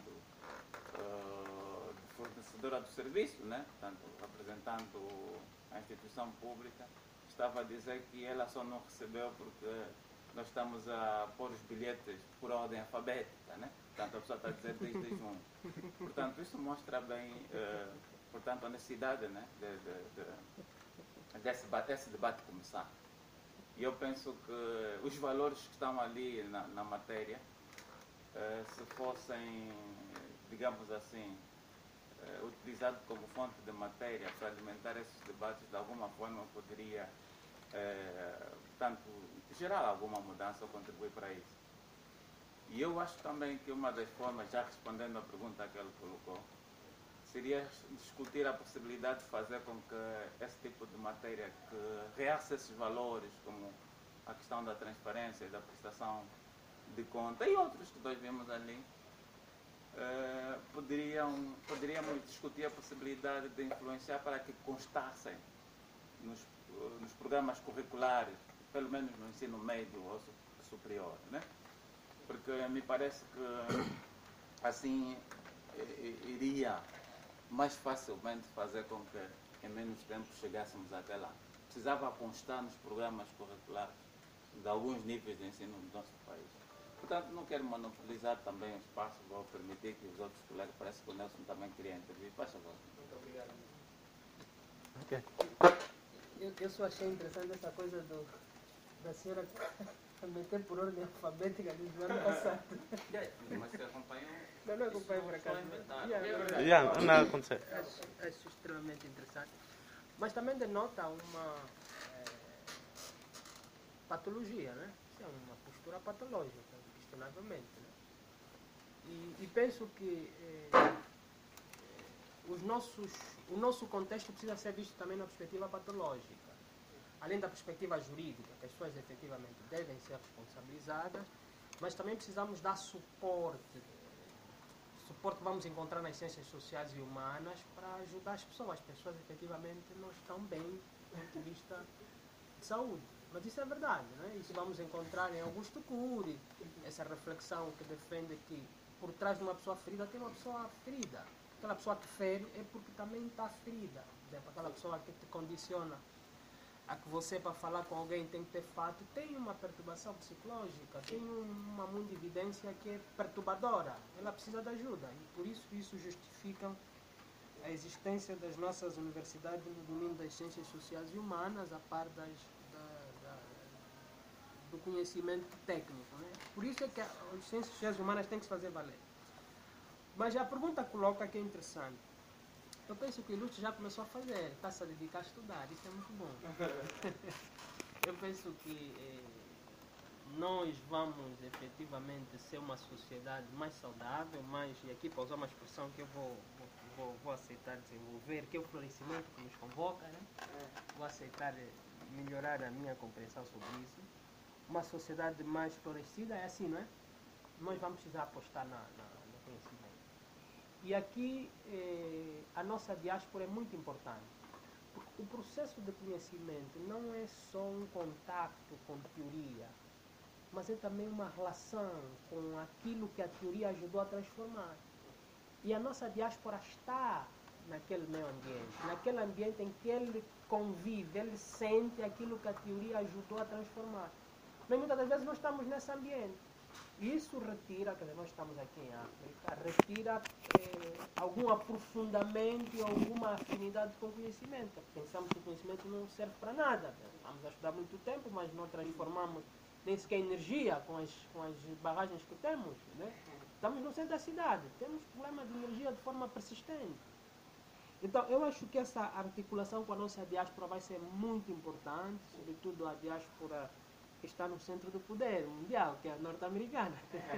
fornecedora do serviço, né? Portanto, representando a instituição pública, estava a dizer que ela só não recebeu porque nós estamos a pôr os bilhetes por ordem alfabética, né? Portanto, a pessoa está a dizer desde junho. Portanto, isso mostra bem, portanto, a necessidade, né, desse debate começar. E eu penso que os valores que estão ali na matéria, se fossem, digamos assim, utilizados como fonte de matéria para alimentar esses debates, de alguma forma poderia, portanto, gerar alguma mudança ou contribuir para isso. E eu acho também que uma das formas, já respondendo à pergunta que ele colocou, seria discutir a possibilidade de fazer com que esse tipo de matéria que realce esses valores, como a questão da transparência e da prestação de conta e outros que nós vimos ali, poderíamos discutir a possibilidade de influenciar para que constassem nos programas curriculares, pelo menos no ensino médio ou superior, né? Porque me parece que assim iria mais facilmente fazer com que em menos tempo chegássemos até lá. Precisava constar nos programas curriculares de alguns níveis de ensino do nosso país. Portanto, não quero monopolizar também o espaço, vou permitir que os outros colegas, parece que o Nelson também queria intervir. Faz favor. Muito obrigado. Eu só achei interessante essa coisa da senhora meter por ordem alfabética desde o ano passado. Mas que acompanhou? Não acompanho por acaso. Não aconteceu. Acho extremamente interessante. Mas também denota uma patologia, né? Isso é uma postura patológica, questionavelmente. Né? E penso que o nosso contexto precisa ser visto também na perspectiva patológica. Além da perspectiva jurídica, que as pessoas efetivamente devem ser responsabilizadas, mas também precisamos dar suporte que vamos encontrar nas ciências sociais e humanas para ajudar as pessoas. As pessoas efetivamente não estão bem do ponto de vista de saúde. Mas isso é verdade, né? Isso vamos encontrar em Augusto Cury, essa reflexão que defende que por trás de uma pessoa ferida tem uma pessoa ferida. Aquela pessoa que fere é porque também está ferida. Por exemplo, aquela pessoa que te condiciona a que você, para falar com alguém, tem que ter fato, tem uma perturbação psicológica, tem uma mundividência que é perturbadora. Ela precisa de ajuda. E por isso justifica a existência das nossas universidades no domínio das ciências sociais e humanas, a par do conhecimento técnico. Né? Por isso é que as ciências sociais e humanas têm que se fazer valer. Mas a pergunta coloca que é interessante. Eu penso que o Ilustre já começou a fazer, está se a dedicar a estudar, isso é muito bom. Eu penso que nós vamos efetivamente ser uma sociedade mais saudável, mais, e aqui para usar uma expressão que eu vou aceitar desenvolver, que é o florescimento que nos convoca, né? Vou aceitar melhorar a minha compreensão sobre isso. Uma sociedade mais florescida é assim, não é? Nós vamos precisar apostar no conhecimento. E aqui a nossa diáspora é muito importante. Porque o processo de conhecimento não é só um contato com teoria, mas é também uma relação com aquilo que a teoria ajudou a transformar. E a nossa diáspora está naquele meio ambiente, naquele ambiente em que ele convive, ele sente aquilo que a teoria ajudou a transformar. Mas muitas das vezes nós estamos nesse ambiente. Isso retira, quer dizer, nós estamos aqui em África, retira algum aprofundamento e alguma afinidade com o conhecimento. Pensamos que o conhecimento não serve para nada. Vamos a estudar muito tempo, mas não transformamos nem sequer energia com as barragens que temos. Né? Estamos no centro da cidade, temos problema de energia de forma persistente. Então, eu acho que essa articulação com a nossa diáspora vai ser muito importante, sobretudo a diáspora que está no centro do poder mundial, que é a norte-americana.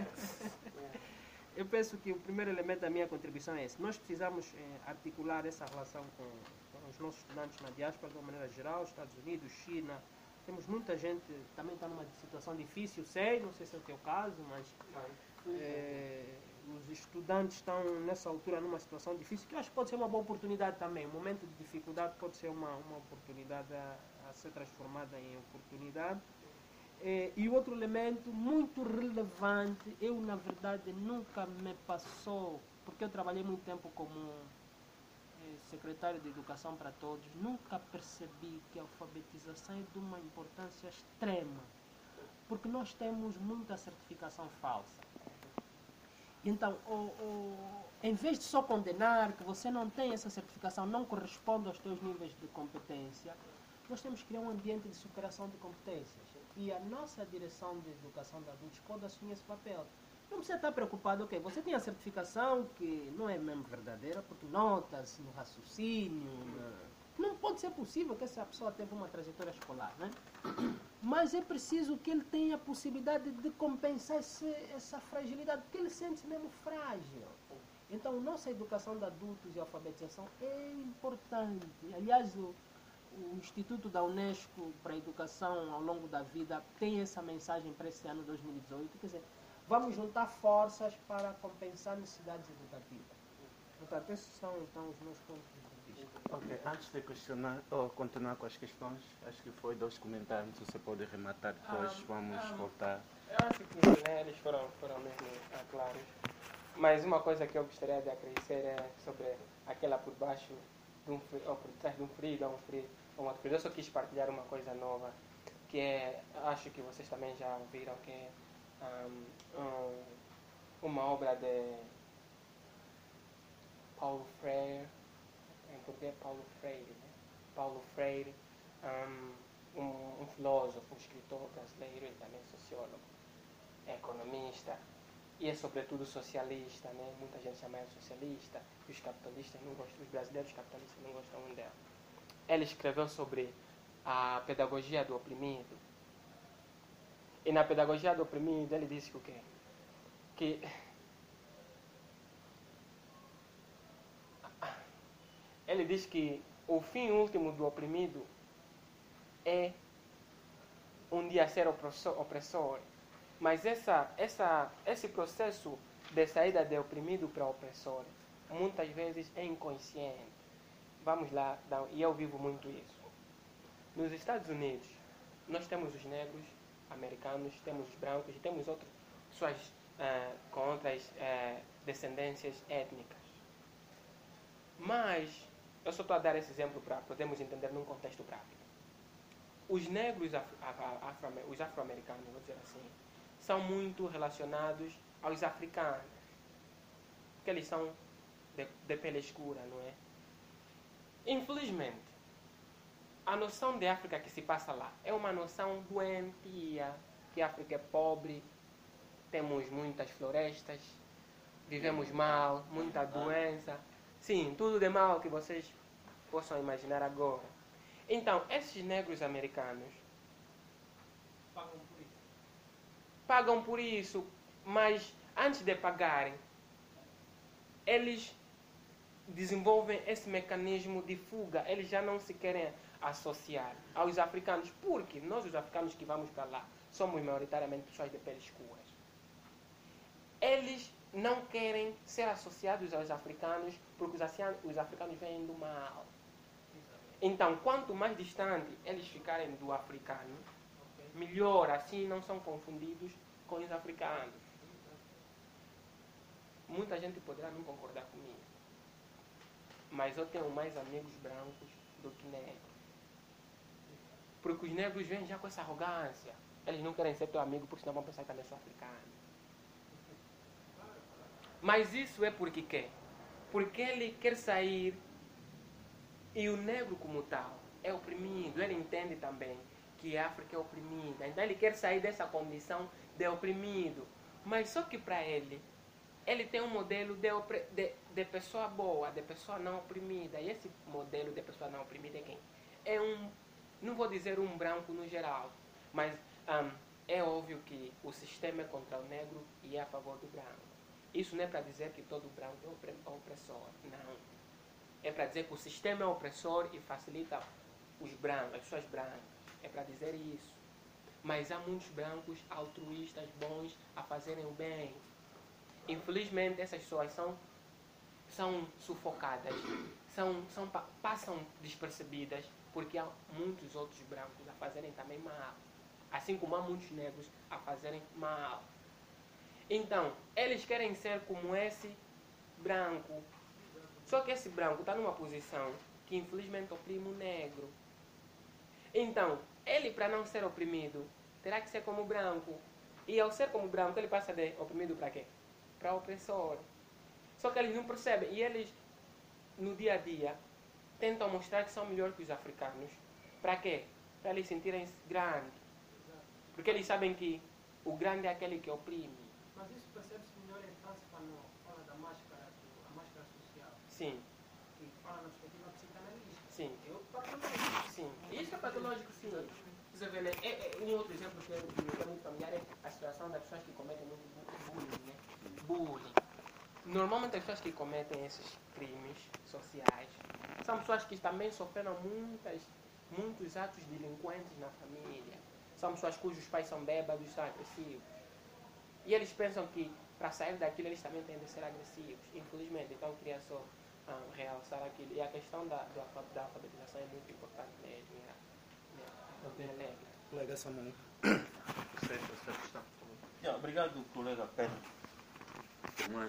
Eu penso que o primeiro elemento da minha contribuição é esse. Nós precisamos articular essa relação com os nossos estudantes na diáspora, de uma maneira geral, Estados Unidos, China. Temos muita gente que também está numa situação difícil, sei, não sei se é o teu caso, mas os estudantes estão nessa altura numa situação difícil, que eu acho que pode ser uma boa oportunidade também. Um momento de dificuldade pode ser uma oportunidade a ser transformada em oportunidade. E o outro elemento muito relevante, eu na verdade nunca me passou, porque eu trabalhei muito tempo como secretário de Educação para Todos, nunca percebi que a alfabetização é de uma importância extrema, porque nós temos muita certificação falsa. Então, em vez de só condenar que você não tem essa certificação, não corresponde aos teus níveis de competência, nós temos que criar um ambiente de superação de competências. E a nossa direção de educação de adultos pode assumir esse papel. Não precisa estar preocupado, ok, você tem a certificação que não é mesmo verdadeira, porque nota-se no raciocínio. Não pode ser possível que essa pessoa teve uma trajetória escolar, né? Mas é preciso que ele tenha a possibilidade de compensar essa fragilidade, porque ele sente-se mesmo frágil. Então, nossa educação de adultos e alfabetização é importante. Aliás, o Instituto da Unesco para a Educação ao longo da vida tem essa mensagem para esse ano 2018, quer dizer, vamos juntar forças para compensar necessidades educativas. Portanto, esses são então os meus pontos de vista. Ok, antes de questionar ou continuar com as questões, acho que foi 2 comentários, você pode rematar depois, vamos voltar. Eu acho que eles foram mesmo claros. Mas uma coisa que eu gostaria de acrescentar é sobre aquela por baixo ou por trás de um frio, uma coisa. Eu só quis partilhar uma coisa nova, que é, acho que vocês também já viram, que é uma obra de Paulo Freire, em português Paulo Freire, né? Paulo Freire, um filósofo, um escritor brasileiro e também sociólogo, economista, e é sobretudo socialista, né? Muita gente chama ele socialista, e os capitalistas não gostam, os brasileiros capitalistas não gostam muito dela. Ele escreveu sobre a pedagogia do oprimido. E na pedagogia do oprimido ele disse que o quê? Que ele diz que o fim último do oprimido é um dia ser opressor. Mas esse processo de saída de oprimido para opressor muitas vezes é inconsciente. Vamos lá, e eu vivo muito isso. Nos Estados Unidos, nós temos os negros americanos, temos os brancos e temos suas com outras descendências étnicas. Mas, eu só estou a dar esse exemplo para podermos entender num contexto prático. Os negros, os afro-americanos, vou dizer assim, são muito relacionados aos africanos, porque eles são de pele escura, não é? Infelizmente, a noção de África que se passa lá é uma noção doentia, que a África é pobre, temos muitas florestas, vivemos mal, muita doença. Sim, tudo de mal que vocês possam imaginar agora. Então, esses negros americanos pagam por isso, mas antes de pagarem, eles desenvolvem esse mecanismo de fuga. Eles já não se querem associar aos africanos, porque nós, os africanos que vamos para lá, somos maioritariamente pessoas de pele escuras. Eles não querem ser associados aos africanos, porque os africanos vêm do mal. Então, quanto mais distante eles ficarem do africano, melhor, assim não são confundidos com os africanos. Muita gente poderá não concordar comigo, mas eu tenho mais amigos brancos do que negros. Porque os negros vêm já com essa arrogância. Eles não querem ser teu amigo porque senão vão pensar que também sou africano. Mas isso é porque quer. Porque ele quer sair e o negro como tal é oprimido. Ele entende também que a África é oprimida. Então ele quer sair dessa condição de oprimido. Mas só que para ele tem um modelo de pessoa boa, de pessoa não oprimida. E esse modelo de pessoa não oprimida é quem? É não vou dizer um branco no geral, mas é óbvio que o sistema é contra o negro e é a favor do branco. Isso não é para dizer que todo branco é opressor, não. É para dizer que o sistema é opressor e facilita os brancos, as pessoas brancas. É para dizer isso. Mas há muitos brancos altruístas, bons, a fazerem o bem. Infelizmente, essas pessoas são sufocadas, passam despercebidas, porque há muitos outros brancos a fazerem também mal. Assim como há muitos negros a fazerem mal. Então, eles querem ser como esse branco. Só que esse branco está numa posição que infelizmente oprime o negro. Então, ele, para não ser oprimido, terá que ser como branco. E ao ser como branco, ele passa de oprimido para quê? Para opressor. Só que eles não percebem. E eles, no dia a dia, tentam mostrar que são melhores que os africanos. Para quê? Para eles sentirem-se grandes. Porque eles sabem que o grande é aquele que oprime. Mas isso percebe-se melhor em França quando fala da máscara, a máscara social. Sim. E fala na perspectiva psicanalítica. Sim. Eu patológico. Sim. Isso é patológico, sim. Você vê, né? Um outro exemplo que é muito familiar é a situação das pessoas que cometem muito bullying, né? Bullying. Normalmente as pessoas que cometem esses crimes sociais são pessoas que também sofreram muitos atos delinquentes na família. São pessoas cujos pais são bêbados, são agressivos. E eles pensam que para sair daquilo eles também têm de ser agressivos. Infelizmente, então eu queria só realçar aquilo. E a questão da alfabetização é muito importante mesmo. Colega Samuel. Obrigado, colega Pedro, por mais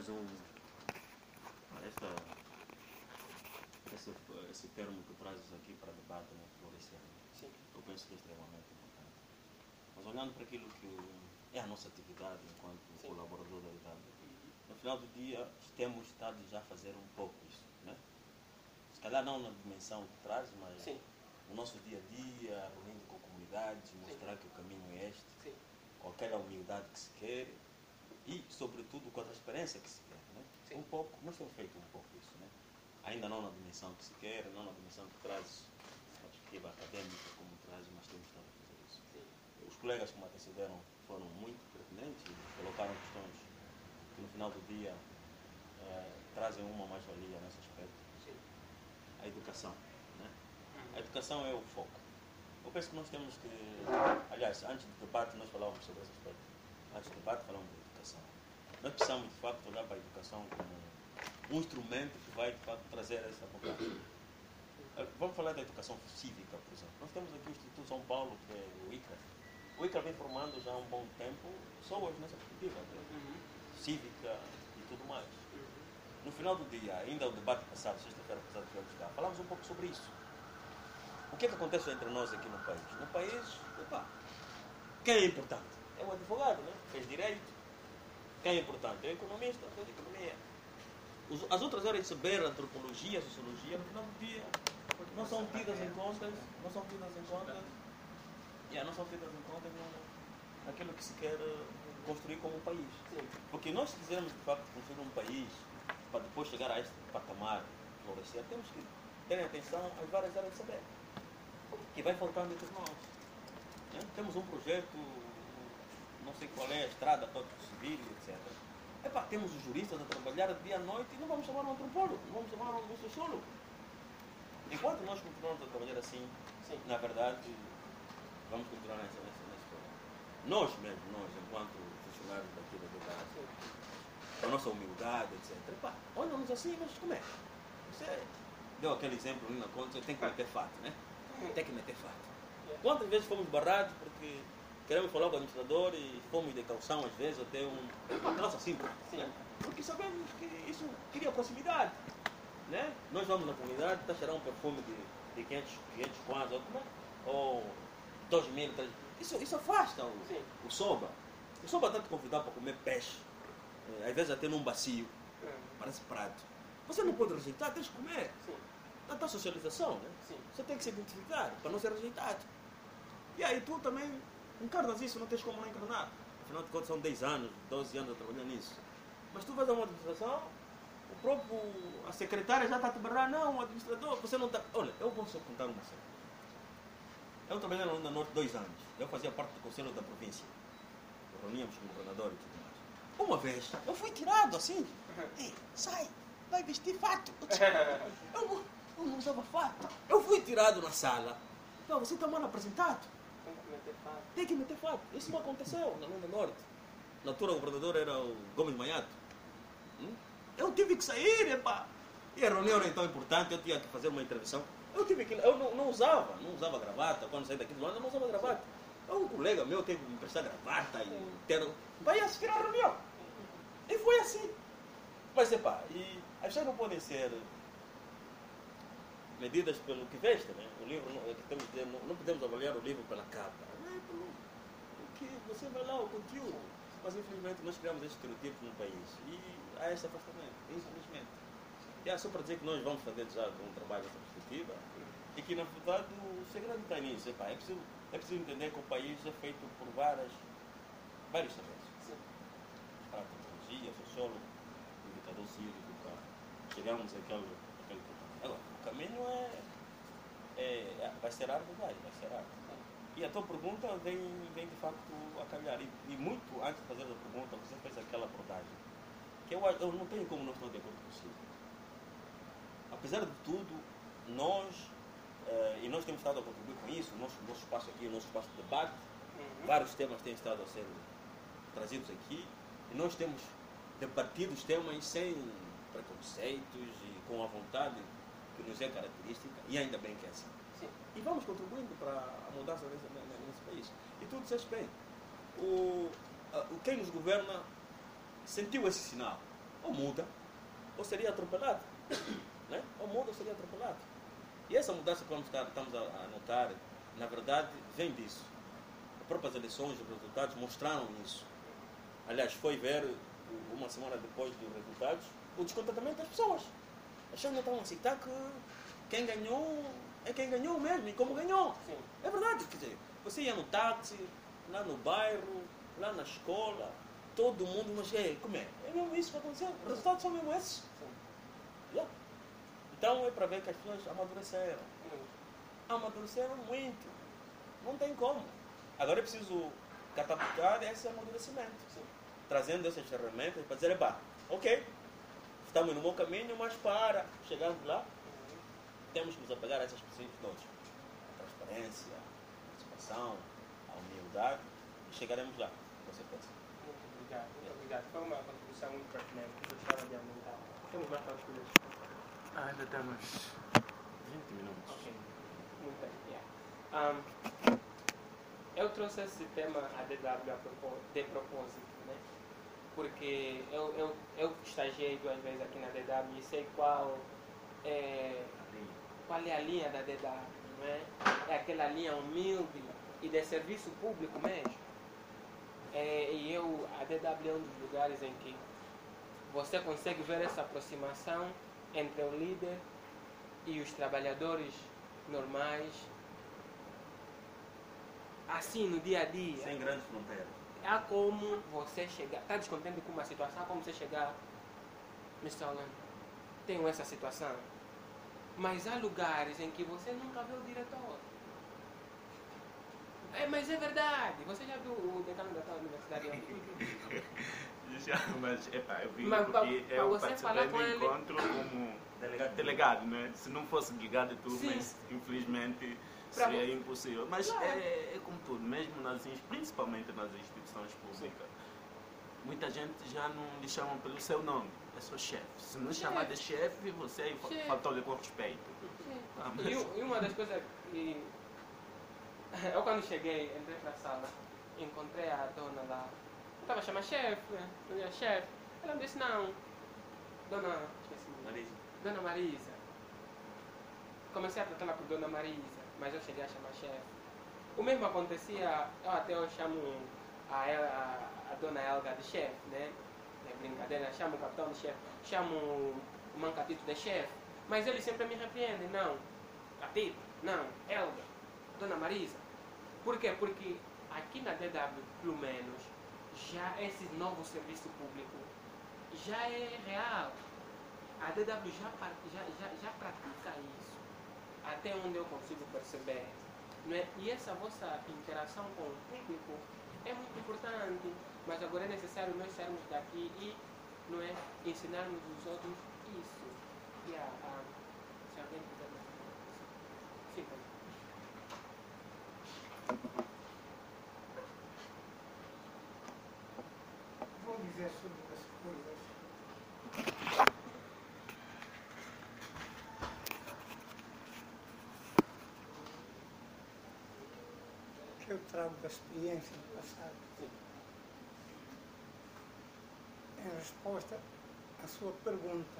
esse termo que trazes aqui para debate, né, florescer. Sim. Eu penso que é extremamente importante. Mas olhando para aquilo que é a nossa atividade enquanto Sim. colaborador da IDAB, no final do dia temos estado já a fazer um pouco isso, né? Se calhar não na dimensão que traz, mas Sim. o nosso dia a dia, reunindo com comunidades, mostrar que o caminho é este, Sim. com aquela humildade que se quer e, sobretudo, com a transparência que se quer. Né? Sim. Um pouco, nós temos feito um pouco isso, né? Ainda não na dimensão que se quer, não na dimensão que traz uma perspectiva acadêmica como traz, mas temos estado a fazer isso. Sim. Os colegas que me antecederam foram muito pertinentes e colocaram questões que no final do dia trazem uma mais-valia nesse aspecto. Sim. A educação. Né? A educação é o foco. Eu penso que nós temos que, aliás, antes do debate nós falávamos sobre esse aspecto. Antes do debate falamos de educação. Nós precisamos de facto olhar para a educação como um instrumento que vai de facto trazer essa abordagem. Vamos falar da educação cívica, por exemplo. Nós temos aqui o Instituto São Paulo, que é o ICRA. O ICRA vem formando já há um bom tempo pessoas nessa perspectiva, cívica e tudo mais. No final do dia, ainda o debate passado, sexta-feira passada, que vamos cá, falamos um pouco sobre isso. O que é que acontece entre nós aqui no país? No país, quem é importante? É o advogado, né? Fez direito. Quem é importante? É o economista, fez economia. As outras áreas de saber, antropologia, sociologia, no final do dia, não são tidas em conta, não são tidas em conta naquilo que se quer construir como um país. Porque nós quisermos de facto construir um país para depois chegar a este patamar florescer, temos que ter atenção às várias áreas de saber que vai faltando entre nós. Né? Temos um projeto, não sei qual é, a estrada, Código Civil, etc. Temos os juristas a trabalhar dia e noite e não vamos chamar um antropólogo, não vamos chamar um sociólogo. Enquanto nós continuamos a trabalhar assim, na verdade, vamos continuar nesse problema. Nós mesmos, enquanto funcionários daqui da DEDAB, com a nossa humildade, etc. Olhamos assim, mas como é? Você deu aquele exemplo ali na conta, tem que meter fato, né? Tem que meter fato. Quantas vezes fomos barrados porque queremos falar com o administrador e fomos de calção, às vezes, até nossa, simples. Né? Porque sabemos que isso cria proximidade. Né? Nós vamos na comunidade, está a cheirar um perfume de 500 kwanza, ou 2.000, 3.000. Isso afasta o soba. O soba está te convidando para comer peixe. Às vezes até num bacio. Parece prato. Você não pode rejeitar, tens que comer. Da tua socialização, né? Você tem que se identificar para não ser rejeitado. E aí tu também encarnas isso, não tens como não encarnar. Afinal de contas são 10 anos, 12 anos a trabalhar nisso. Mas tu vais a uma administração, a secretária já está a te barrar, não, o administrador, você não está... Olha, eu vou só contar uma cena. Eu trabalhei na Lunda Norte 2 anos. Eu fazia parte do conselho da província. Reuníamos com o governador e tudo mais. Uma vez, eu fui tirado assim. Ei, sai, vai vestir fato. Eu não usava fato. Eu fui tirado na sala. Não, você está mal apresentado. Tem que meter fato. Isso não aconteceu na Lunda Norte. Na altura o governador era o Gomes Manhato. Eu tive que sair, epá. E a reunião era tão importante, eu tinha que fazer uma intervenção. Eu não usava gravata. Quando saí daqui do Londres, eu não usava gravata. Um colega meu teve que me emprestar gravata e terno. Vai assistir a reunião. E foi assim. Mas, epá, e as pessoas não podem ser medidas pelo que veste, né? O livro, não podemos avaliar o livro pela capa. Não é pelo que você vai lá, o conteúdo. Mas, infelizmente, nós criamos estes estereotipos no país. E há esse afastamento, infelizmente. E é só para dizer que nós vamos fazer já um trabalho dessa perspectiva e que, na verdade, o segredo está nisso. É preciso entender que o país é feito por vários saberes. Para a antropologia, sociólogo, indicador cívico, para chegarmos àquele ponto. Agora, o caminho vai ser árduo, vai ser árduo. E a tua pergunta vem de facto a calhar. E muito antes de fazer a pergunta, você fez aquela abordagem. Que eu não tenho como não estar de acordo consigo. Apesar de tudo, nós temos estado a contribuir com isso, o nosso espaço aqui, o nosso espaço de debate, vários temas têm estado a ser trazidos aqui, e nós temos debatido os temas sem preconceitos e com a vontade que nos é característica, e ainda bem que é assim. E vamos contribuindo para a mudança nesse país. E tu disseste bem, quem nos governa sentiu esse sinal. Ou muda, ou seria atropelado. Né? Ou muda, ou seria atropelado. E essa mudança que estamos a notar, na verdade, vem disso. As próprias eleições, os resultados mostraram isso. Aliás, foi ver, uma semana depois dos resultados, o descontentamento das pessoas. As pessoas não estão a aceitar que quem ganhou é quem ganhou mesmo, e como ganhou. Sim. É verdade, quer dizer, você ia no táxi, lá no bairro, lá na escola, todo mundo, mas como é? É mesmo isso que aconteceu? Os resultados são mesmo esses. Yeah. Então é para ver que as pessoas amadureceram. Amadureceram muito. Não tem como. Agora é preciso catapultar esse amadurecimento. Sim. Trazendo essas ferramentas para dizer, ok, estamos no bom caminho, mas para chegarmos lá, temos que nos apegar a essas princípios todos. A transparência, a participação, a humildade, e chegaremos lá, com certeza. Muito obrigado. Foi uma contribuição muito pertinente, que eu gostava de aumentar. Temos mais perguntas? Ainda temos 20 minutos. Ok, muito bem. Eu trouxe esse tema a DW de propósito, né? Porque eu estagiei 2 vezes aqui na DW e sei qual é a linha da DW, não é? É aquela linha humilde e de serviço público mesmo. A DW é um dos lugares em que você consegue ver essa aproximação entre o líder e os trabalhadores normais, assim no dia a dia. Sem grandes fronteiras. Há como você chegar, está descontente com uma situação, há como você chegar, Mr. Holland, tenho essa situação. Mas há lugares em que você nunca vê o diretor. Mas é verdade, você já viu o decano da tua universidade? Mas, eu vi Mas porque pra eu você falar participei com do ele- encontro como delegado, né? Se não fosse delegado e tudo, Sim. mas infelizmente Pra seria você- impossível. Mas Claro. é como tudo, mesmo principalmente nas instituições públicas, muita gente já não lhe chama pelo seu nome, é só chefe. Se não chamar de chefe, você aí Chefe. faltou-lhe com respeito. Ah, mas- E uma das coisas que... Eu quando cheguei, entrei pra sala, encontrei a dona lá. Eu estava chamando chefe, né? Chefe. Ela me disse, não, dona... esqueci o nome. Marisa. Dona Marisa. Comecei a tratá-la por Dona Marisa, mas eu cheguei a chamar chefe. O mesmo acontecia, eu chamo a Dona Elga de chefe, né? É brincadeira, chamo o capitão de chefe, chamo o Mancatito de chefe, mas ele sempre me repreende, não, Catito, não, Elga, Dona Marisa. Por quê? Porque aqui na DW, pelo menos, já esse novo serviço público já é real. A DW já pratica isso, até onde eu consigo perceber. Não é? E essa vossa interação com o público é muito importante, mas agora é necessário nós sairmos daqui e, não é, ensinarmos os outros isso. E se alguém quiser mais uma coisa. Sim, pode. Vou dizer sobre as coisas. Que eu trago da experiência do passado. Em resposta à sua pergunta.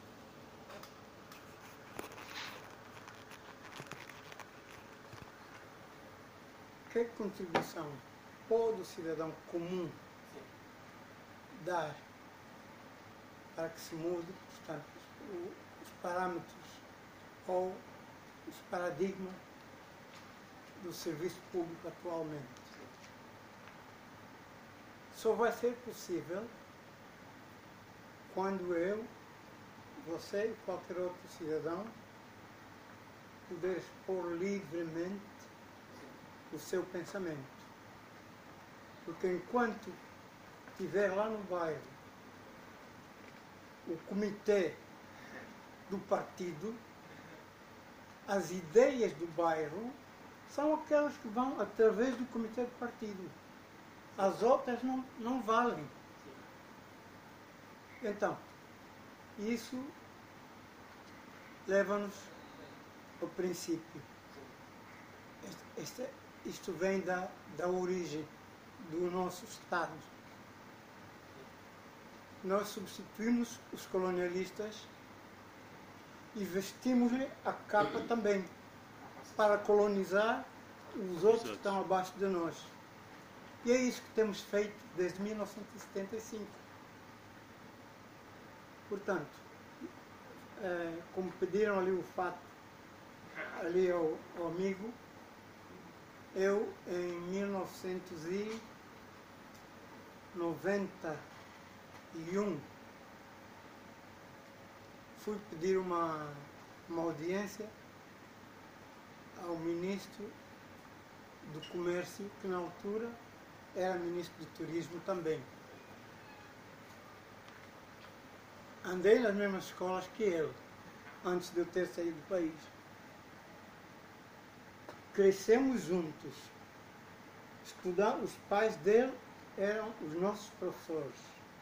Que contribuição pode o cidadão comum dar para que se mude, portanto, os parâmetros ou os paradigmas do serviço público atualmente? Só vai ser possível quando eu, você e qualquer outro cidadão puder expor livremente o seu pensamento. Porque enquanto tiver lá no bairro o comitê do partido, as ideias do bairro são aquelas que vão através do comitê do partido. As outras não valem. Então, isso leva-nos ao princípio. Isto vem da origem do nosso Estado. Nós substituímos os colonialistas e vestimos-lhe a capa também, para colonizar os outros que estão abaixo de nós. E é isso que temos feito desde 1975. Portanto, como pediram ali o fato, ali ao amigo, eu em 1991 fui pedir uma audiência ao ministro do Comércio, que na altura era ministro do Turismo também. Andei nas mesmas escolas que ele, antes de eu ter saído do país. Crescemos juntos. Os pais dele eram os nossos professores.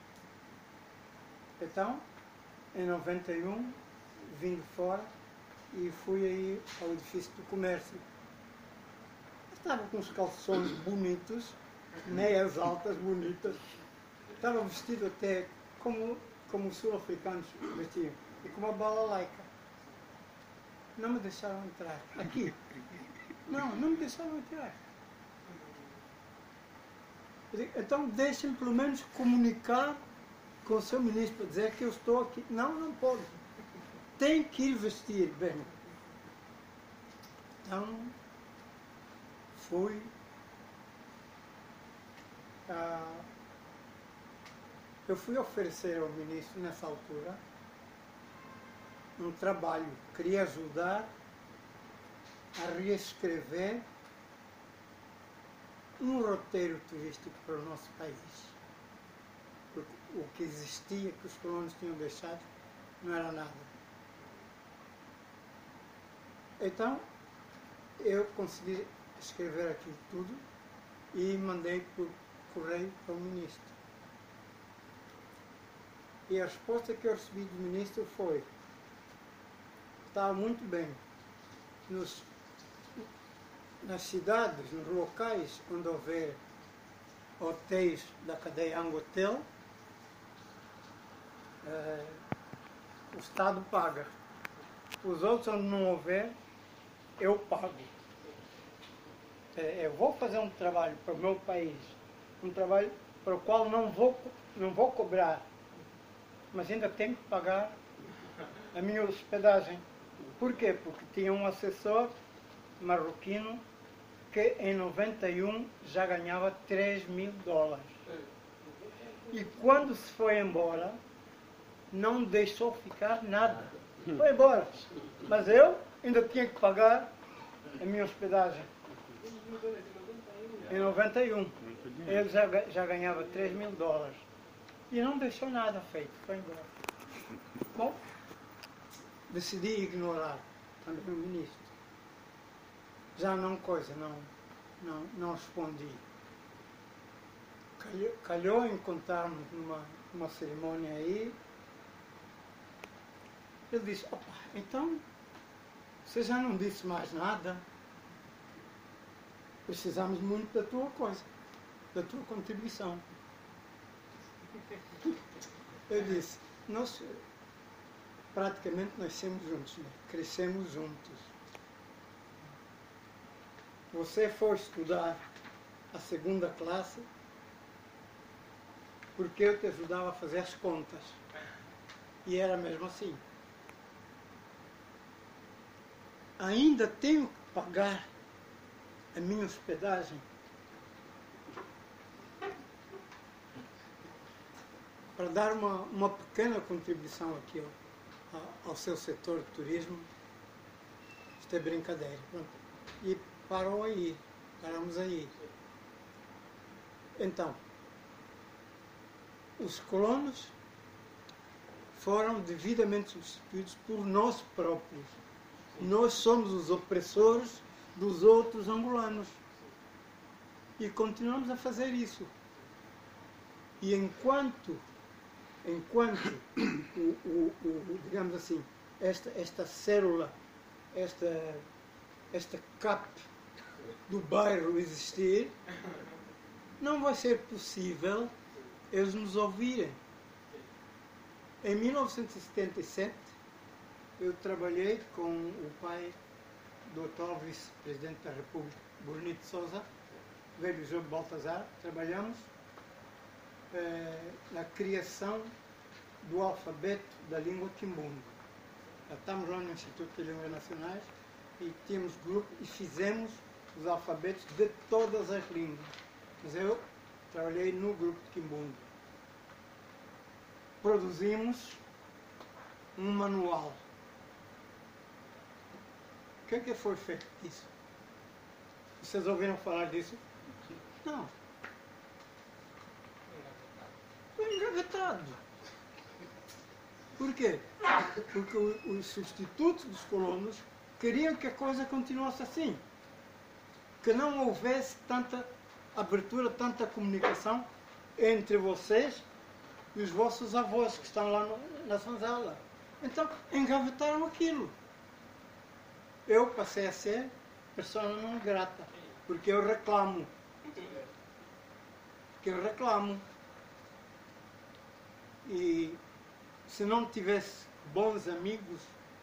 Então, em 91, vim de fora e fui aí ao edifício do comércio. Estava com os calções bonitos, meias altas bonitas. Estava vestido até como os sul-africanos vestiam, e com uma balalaica. Não me deixaram entrar. Aqui. Não me deixaram entrar. Eu digo, então deixem-me pelo menos comunicar com o seu ministro para dizer que eu estou aqui. Não, não pode. Tem que ir vestir bem. Então, fui. Eu fui oferecer ao ministro, nessa altura, um trabalho. Queria ajudar a reescrever um roteiro turístico para o nosso país. Porque o que existia, que os colonos tinham deixado, não era nada. Então, eu consegui escrever aquilo tudo e mandei por correio para o ministro. E a resposta que eu recebi do ministro foi: estava muito bem nas cidades, nos locais onde houver hotéis da cadeia Angotel, o Estado paga. Os outros onde não houver, eu pago. Eu vou fazer um trabalho para o meu país, um trabalho para o qual não vou cobrar, mas ainda tenho que pagar a minha hospedagem. Por quê? Porque tinha um assessor marroquino que em 91 já ganhava $3.000. E quando se foi embora, não deixou ficar nada. Foi embora. Mas eu ainda tinha que pagar a minha hospedagem. Em 91. Ele já ganhava $3.000. E não deixou nada feito. Foi embora. Bom, decidi ignorar também o ministro. Já não respondi. Calhou encontrarmos numa cerimônia aí. Ele disse: opa, então você já não disse mais nada. Precisamos muito da tua coisa, da tua contribuição. Eu disse: praticamente nascemos juntos, né? Crescemos juntos. Você foi estudar a segunda classe porque eu te ajudava a fazer as contas. E era mesmo assim. Ainda tenho que pagar a minha hospedagem para dar uma pequena contribuição aqui ao seu setor de turismo. Isto é brincadeira. Pronto. E paramos aí. Então, os colonos foram devidamente substituídos por nós próprios. Nós somos os opressores dos outros angolanos. E continuamos a fazer isso. E enquanto digamos assim, esta célula, esta CAP do bairro existir, não vai ser possível eles nos ouvirem. Em 1977, eu trabalhei com o pai do atual vice-presidente da República, Bonito Sousa, velho João Baltazar. Trabalhamos na criação do alfabeto da língua quimbundu. Estamos lá no Instituto de Línguas Nacionais e tínhamos grupo e fizemos os alfabetos de todas as línguas. Mas eu trabalhei no grupo de quimbundu. Produzimos um manual. O que é que foi feito disso? Vocês ouviram falar disso? Não. Foi engavetado. Por quê? Porque os substitutos dos colonos queriam que a coisa continuasse assim. Que não houvesse tanta abertura, tanta comunicação entre vocês e os vossos avós que estão lá na senzala. Então, engavetaram aquilo. Eu passei a ser pessoa não grata, porque eu reclamo. E se não tivesse bons amigos,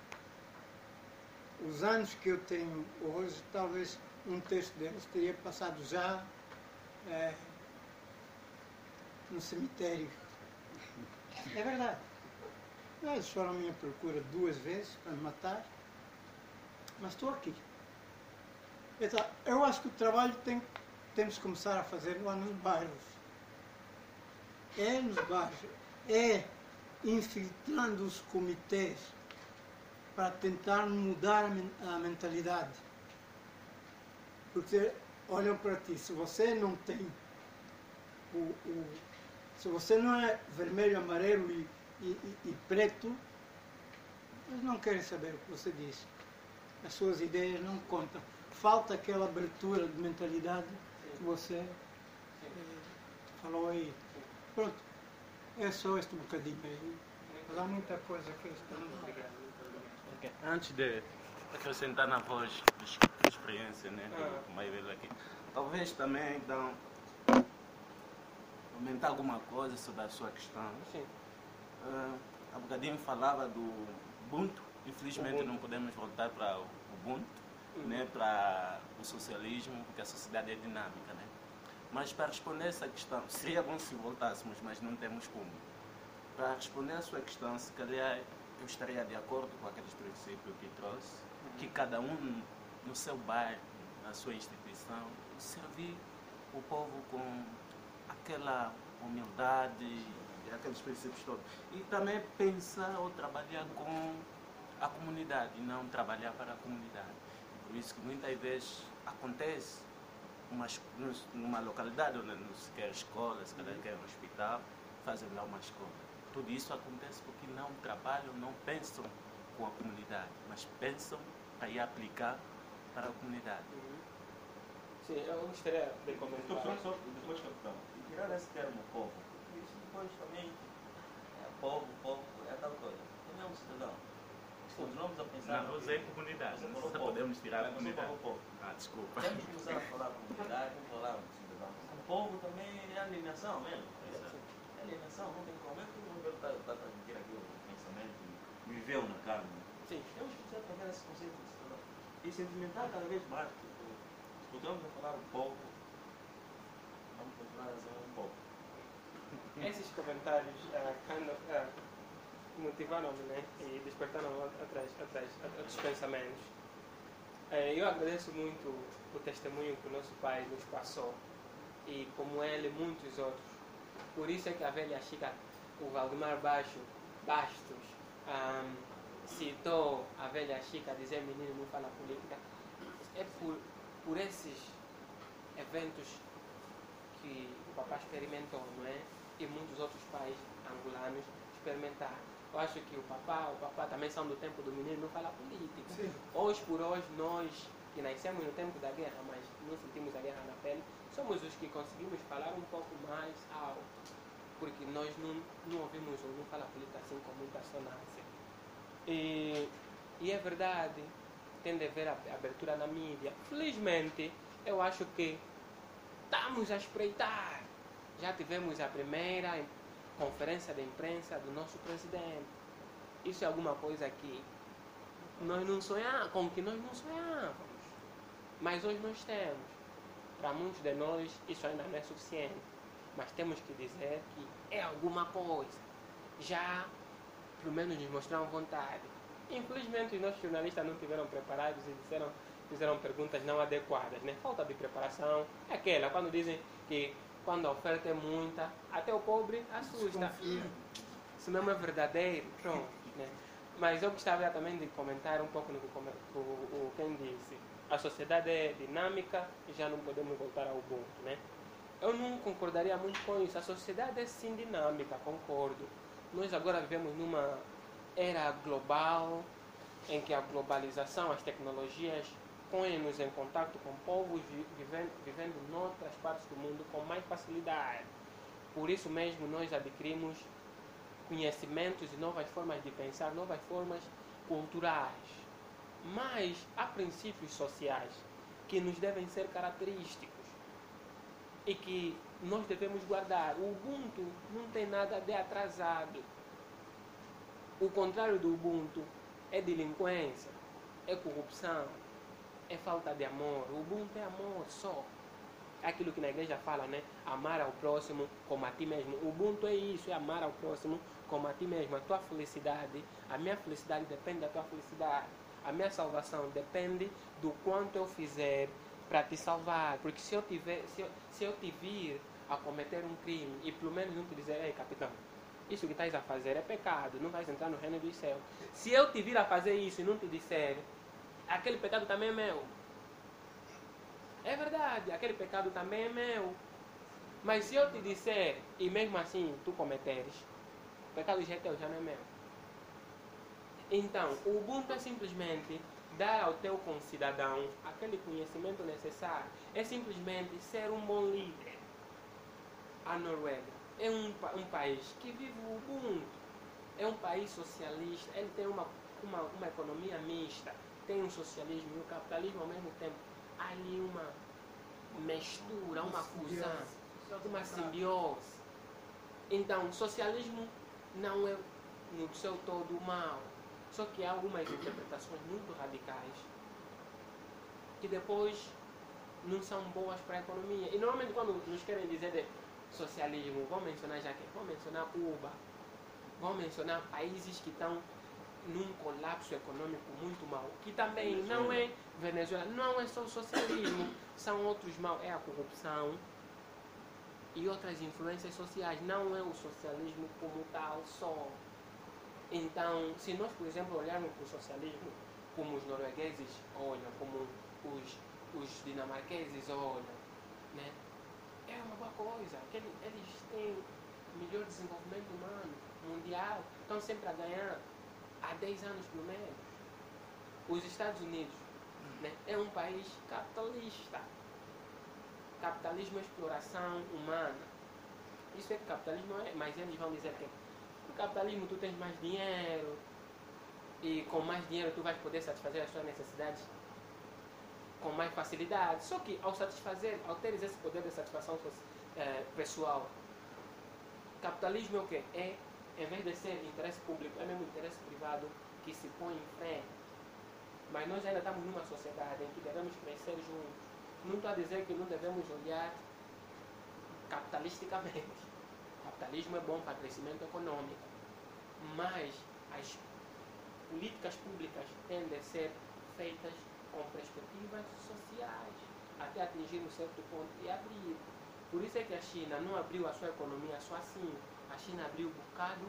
os anos que eu tenho hoje, talvez um terço deles teria passado já no cemitério. É verdade. Eles foram à minha procura 2 vezes para me matar, mas estou aqui. Então, eu acho que o trabalho temos que começar a fazer lá nos bairros. É nos bairros. É infiltrando os comitês para tentar mudar a mentalidade. Porque olham para ti, se você não tem se você não é vermelho, amarelo e preto, eles não querem saber o que você diz. As suas ideias não contam. Falta aquela abertura de mentalidade que você falou aí. Pronto, é só este bocadinho aí. Mas há muita coisa que eles estão. Antes de acrescentar na voz experiência, né, do Maivelo aqui, talvez também aumentar alguma coisa sobre a sua questão. Sim. Há bocadinho falava do Ubuntu, infelizmente não podemos voltar para o Ubuntu, né, para o socialismo, porque a sociedade é dinâmica, né? Mas para responder essa questão, seria bom se voltássemos, mas não temos como. Para responder a sua questão, se calhar eu estaria de acordo com aqueles princípios que trouxe, que cada um no seu bairro, na sua instituição, servir o povo com aquela humildade e aqueles princípios todos. E também pensar ou trabalhar com a comunidade e não trabalhar para a comunidade. Por isso que muitas vezes acontece numa localidade onde não se quer escola, se quer um hospital, fazem lá uma escola. Tudo isso acontece porque não trabalham, não pensam com a comunidade, mas pensam para ir aplicar para a comunidade. Sim, eu gostaria de comentar. Só depois, capitão, tirar esse termo povo, isso depois também povo, é tal coisa. Também é um cidadão. Se continuamos a pensar. Não, usei comunidade, não podemos tirar a comunidade. Desculpa. Temos que começar a falar comunidade, vamos falar com cidadão. O povo também é alienação mesmo. É alienação, não tem como. É que o governo está a transmitir aqui o pensamento, viveu na carne. Sim. Temos que começar a trabalhar esse conceito de cidadão. E sentimentar cada vez mais. Se continuamos a falar o povo, vamos continuar a ser um povo. Esses comentários motivaram-me, né? E despertaram outros pensamentos. Eu agradeço muito o testemunho que o nosso pai nos passou e como ele muitos outros. Por isso é que a velha Chica, o Valdemar Bastos, citou a velha Chica a dizer menino não fala política. É por esses eventos que o papá experimentou, não é? E muitos outros pais angolanos experimentaram. Eu acho que o papá também são do tempo do menino não fala política. Sim. Hoje por hoje, nós que nascemos no tempo da guerra, mas não sentimos a guerra na pele, somos os que conseguimos falar um pouco mais alto, porque nós não ouvimos ou não fala política assim com muita sonância. E é verdade, tem de haver a abertura na mídia. Felizmente, eu acho que estamos a espreitar. Já tivemos a primeira conferência de imprensa do nosso presidente. Isso é alguma coisa que nós não sonhamos, com que nós não sonhávamos. Mas hoje nós temos. Para muitos de nós isso ainda não é suficiente. Mas temos que dizer que é alguma coisa. Já, pelo menos, nos mostraram vontade. Infelizmente os nossos jornalistas não estiveram preparados e fizeram perguntas não adequadas, né? Falta de preparação. É aquela, quando dizem que quando a oferta é muita, até o pobre assusta. Isso mesmo é verdadeiro, pronto. Né? Mas eu gostaria também de comentar um pouco no que o Ken disse. A sociedade é dinâmica e já não podemos voltar ao Ubuntu, né? Eu não concordaria muito com isso. A sociedade é sim dinâmica, concordo. Nós agora vivemos numa era global, em que a globalização, as tecnologias põem-nos em contato com povos vivendo em outras partes do mundo com mais facilidade. Por isso mesmo nós adquirimos conhecimentos e novas formas de pensar, novas formas culturais. Mas há princípios sociais que nos devem ser característicos e que nós devemos guardar. O Ubuntu não tem nada de atrasado. O contrário do Ubuntu é delinquência, é corrupção, é falta de amor. O Ubuntu é amor só. É aquilo que na igreja fala, né? Amar ao próximo como a ti mesmo. O Ubuntu é isso, é amar ao próximo como a ti mesmo. A tua felicidade, a minha felicidade depende da tua felicidade. A minha salvação depende do quanto eu fizer para te salvar. Porque se eu te vir a cometer um crime e pelo menos não te dizer, ei capitão, isso que estás a fazer é pecado, não vais entrar no reino dos céus. Se eu te vir a fazer isso e não te disser, aquele pecado também é meu. É verdade, aquele pecado também é meu. Mas se eu te disser e mesmo assim tu cometeres, o pecado já é teu, já não é meu. Então, o Ubuntu é simplesmente dar ao teu concidadão aquele conhecimento necessário. É simplesmente ser um bom líder. A Noruega é um país que vive o Ubuntu. É um país socialista. Ele tem uma economia mista. Tem um socialismo e o capitalismo ao mesmo tempo. Há ali uma mistura, uma fusão, uma simbiose. Então, o socialismo não é no seu todo mal. Só que há algumas interpretações muito radicais que depois não são boas para a economia. E normalmente quando nos querem dizer de socialismo, vão mencionar já que vão mencionar Cuba, vão mencionar países que estão num colapso econômico muito mau, que também não é Venezuela, não é só o socialismo, são outros mal, é a corrupção e outras influências sociais, não é o socialismo como tal só. Então, se nós, por exemplo, olharmos para o socialismo como os noruegueses olham, como os dinamarqueses olham, né? É uma boa coisa, eles têm melhor desenvolvimento humano, mundial, estão sempre a ganhar há 10 anos pelo menos. Os Estados Unidos, né, é um país capitalista. Capitalismo é exploração humana. Isso é que capitalismo é, mas eles vão dizer que no capitalismo tu tens mais dinheiro e com mais dinheiro tu vais poder satisfazer as tuas necessidades com mais facilidade. Só que ao teres esse poder de satisfação pessoal, capitalismo é o quê? É, em vez de ser interesse público, é mesmo interesse privado que se põe em frente. Mas nós ainda estamos numa sociedade em que devemos crescer juntos. Não estou a dizer que não devemos olhar capitalisticamente. O capitalismo é bom para crescimento econômico. Mas as políticas públicas têm de ser feitas com perspectivas sociais, até atingir um certo ponto e abrir. Por isso é que a China não abriu a sua economia só assim. A China abriu bocado.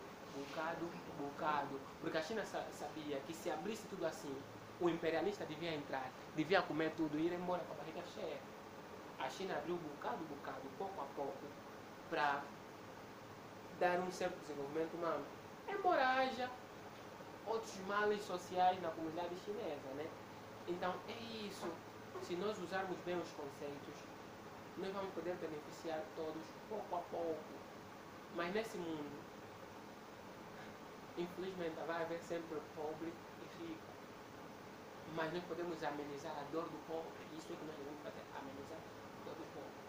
Porque a China sabia que se abrisse tudo assim, o imperialista devia entrar, devia comer tudo e ir embora com a barriga cheia. A China abriu bocado, pouco a pouco, para dar um certo desenvolvimento humano. Embora haja outros males sociais na comunidade chinesa, né? Então é isso. Se nós usarmos bem os conceitos, nós vamos poder beneficiar todos pouco a pouco. Mas nesse mundo, infelizmente, vai haver sempre pobre e rico. Mas nós podemos amenizar a dor do pobre. Isso é que nós devemos fazer, amenizar a dor do pobre.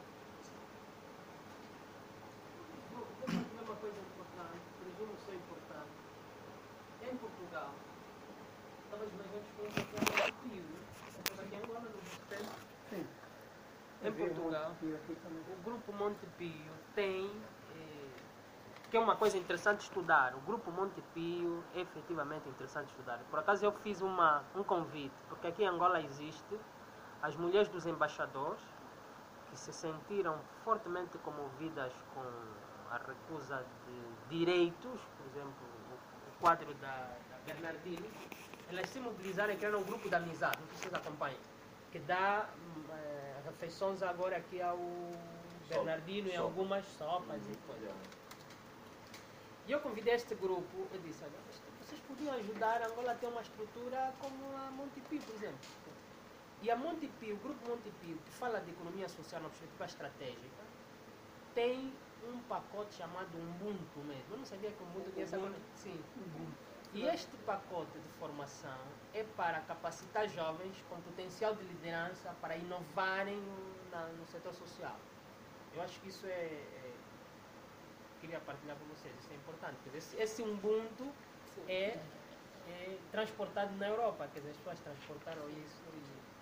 Vou uma coisa importante, presumo ser importante. Em Portugal, talvez mais ou menos foi um pouquinho aqui em Angola, no tempo. Sim. Em Portugal, o Grupo Monte Pio tem, que é uma coisa interessante estudar. O Grupo Monte Pio é efetivamente interessante estudar. Por acaso eu fiz um convite, porque aqui em Angola existe as mulheres dos embaixadores, que se sentiram fortemente comovidas com a recusa de direitos, por exemplo, o quadro da Bernardini. Elas se mobilizaram e criaram um grupo de amizade, não sei se vocês acompanham, que dá refeições agora aqui ao Bernardino e algumas sopas e coisas. E eu convidei este grupo e disse, olha, vocês podiam ajudar a Angola a ter uma estrutura como a Monte Pio, por exemplo. E a Monte Pio, o Grupo Monte Pio, que fala de economia social na perspectiva estratégica, tem um pacote chamado Ubuntu mesmo. Eu não sabia que o Ubuntu tinha essa coisa. Sim. E este pacote de formação é para capacitar jovens com potencial de liderança para inovarem no setor social. Eu acho que isso queria partilhar com vocês, isso é importante. Quer dizer, esse Ubuntu é transportado na Europa, quer dizer, as pessoas transportaram isso.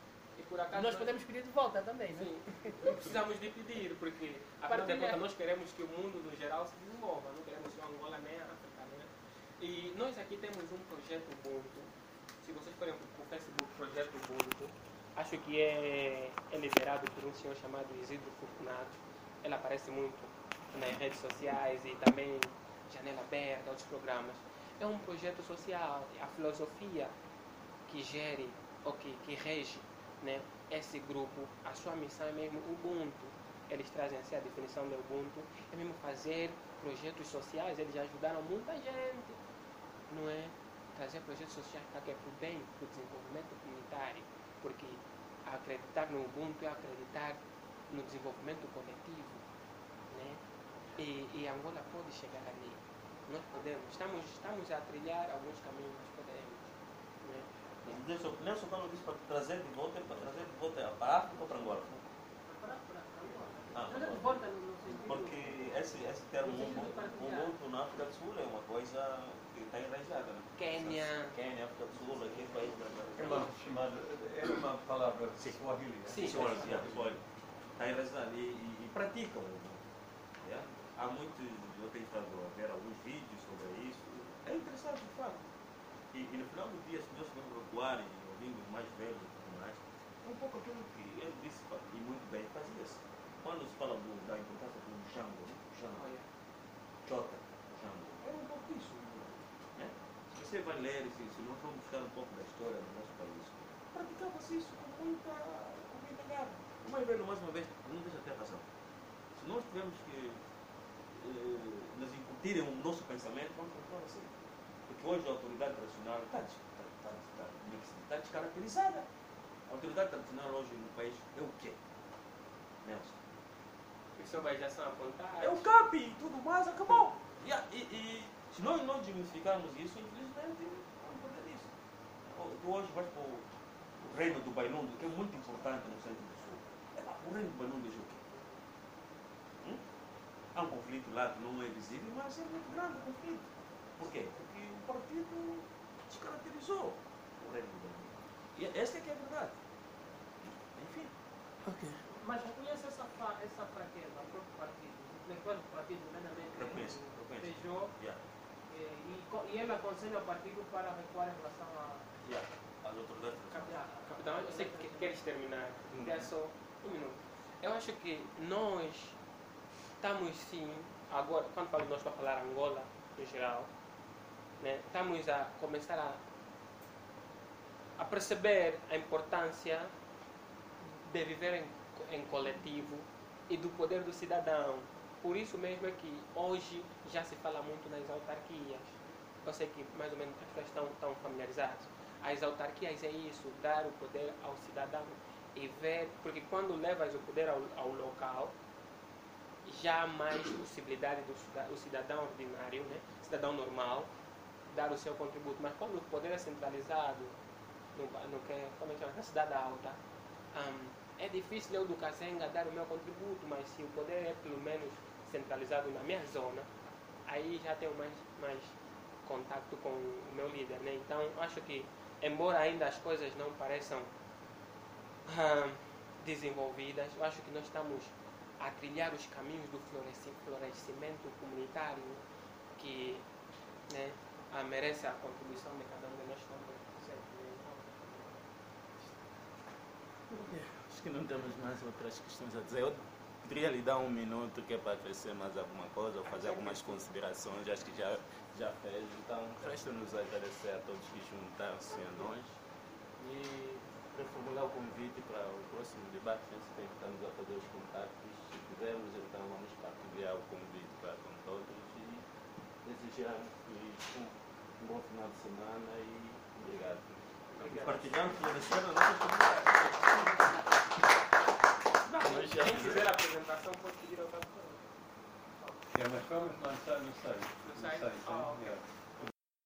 por acaso Nós podemos pedir de volta também, não é? Sim, precisamos de pedir, porque afinal de contas nós queremos que o mundo no geral se desenvolva, não queremos só Angola nem a África, né? E nós aqui temos um projeto Ubuntu. Se vocês forem para o Facebook, projeto Ubuntu, acho que é liderado por um senhor chamado Isidro Fortunato. Ele aparece muito nas redes sociais e também Janela Aberta, outros programas. É um projeto social. A filosofia que gere ou que rege, né, esse grupo, a sua missão é mesmo Ubuntu. Eles trazem assim a definição de Ubuntu, é mesmo fazer projetos sociais. Eles já ajudaram muita gente, não é? Trazer projetos sociais para que é para o bem, para o desenvolvimento comunitário, porque acreditar no Ubuntu é acreditar no desenvolvimento coletivo, né? E Angola pode chegar ali. Nós podemos, estamos a trilhar alguns caminhos, mas podemos, né? Nelson, quando disse para trazer de volta, é para trazer de volta para a África ou para Angola? Trazer de volta no sentido... Porque esse termo Ubuntu na África do Sul é uma coisa que está enraizada, né? Quênia, África do Sul, aquele país É uma palavra Swahili, né? Sim. Está enraizada e praticam. Yeah? Há muitos, eu tenho estado a ver alguns vídeos sobre isso. É interessante, de fato. E no final do dia, se nós vamos recuar e ouvindo os mais velhos e tudo mais, é um pouco aquilo que ele disse, e muito bem, fazia-se. Quando se fala da importância do Django, Chota, Django, é um pouco isso. Né? Se você vai ler, se nós vamos buscar um pouco da história do nosso país, praticava-se isso com muita garra. O mais velho, mais uma vez, não deixa de ter razão. Se nós tivermos que nos incutirem o nosso pensamento, vamos continuar assim. Porque hoje a autoridade tradicional está descaracterizada. A autoridade tradicional hoje no país é o quê? Nelson? os senhores já são apontados. É o CAP e tudo mais, acabou. E se nós não desmistificarmos isso, infelizmente, vamos perder isso. Tu hoje vais para o reino do Bainundo, que é muito importante no centro do sul. O reino do Bainundo é o quê? Há um conflito lá que não é visível, mas é muito grande o conflito. Por quê? Porque o partido descaracterizou o reino do Bainundo. E essa é que é a verdade. Enfim. Ok. Mas reconhece essa fraqueza do próprio partido, intelectual do partido, nomeadamente Reconheço. Feijó, Yeah. e ele aconselha o partido para recuar em relação a... Yeah. As autoridades. Capitão, eu sei que queres terminar. É só um minuto. Eu acho que nós estamos sim, agora, quando falo nós para falar Angola, em geral, né, estamos a começar a perceber a importância de viver em coletivo e do poder do cidadão. Por isso mesmo é que hoje já se fala muito nas autarquias. Eu sei que mais ou menos as pessoas estão familiarizadas. As autarquias é isso, dar o poder ao cidadão e ver, porque quando levas o poder ao local, já há mais possibilidade do cidadão ordinário, né, cidadão normal, dar o seu contributo. Mas quando o poder é centralizado, como é que chama? Na cidade alta, é difícil eu do Kazenga dar o meu contributo, mas se o poder é pelo menos centralizado na minha zona, aí já tenho mais contato com o meu líder, né? Então acho que, embora ainda as coisas não pareçam desenvolvidas, eu acho que nós estamos a trilhar os caminhos do florescimento comunitário que, né, merece a contribuição de cada um de nós também. Acho que não temos mais outras questões a dizer. Eu poderia lhe dar um minuto que é para acrescentar mais alguma coisa ou fazer algumas considerações. Acho que já fez. Então, resta-nos agradecer a todos que juntaram-se a nós e reformular o convite para o próximo debate. Tem que estamos a fazer os contatos. Se quisermos, então vamos partilhar o convite para com todos e desejamos um bom final de semana e obrigado. Partilhando, florescendo a nossa comunidade. Quem quiser a apresentação pode pedir outra coisa. Mas vamos lançar no site. No site? Sim. Ok.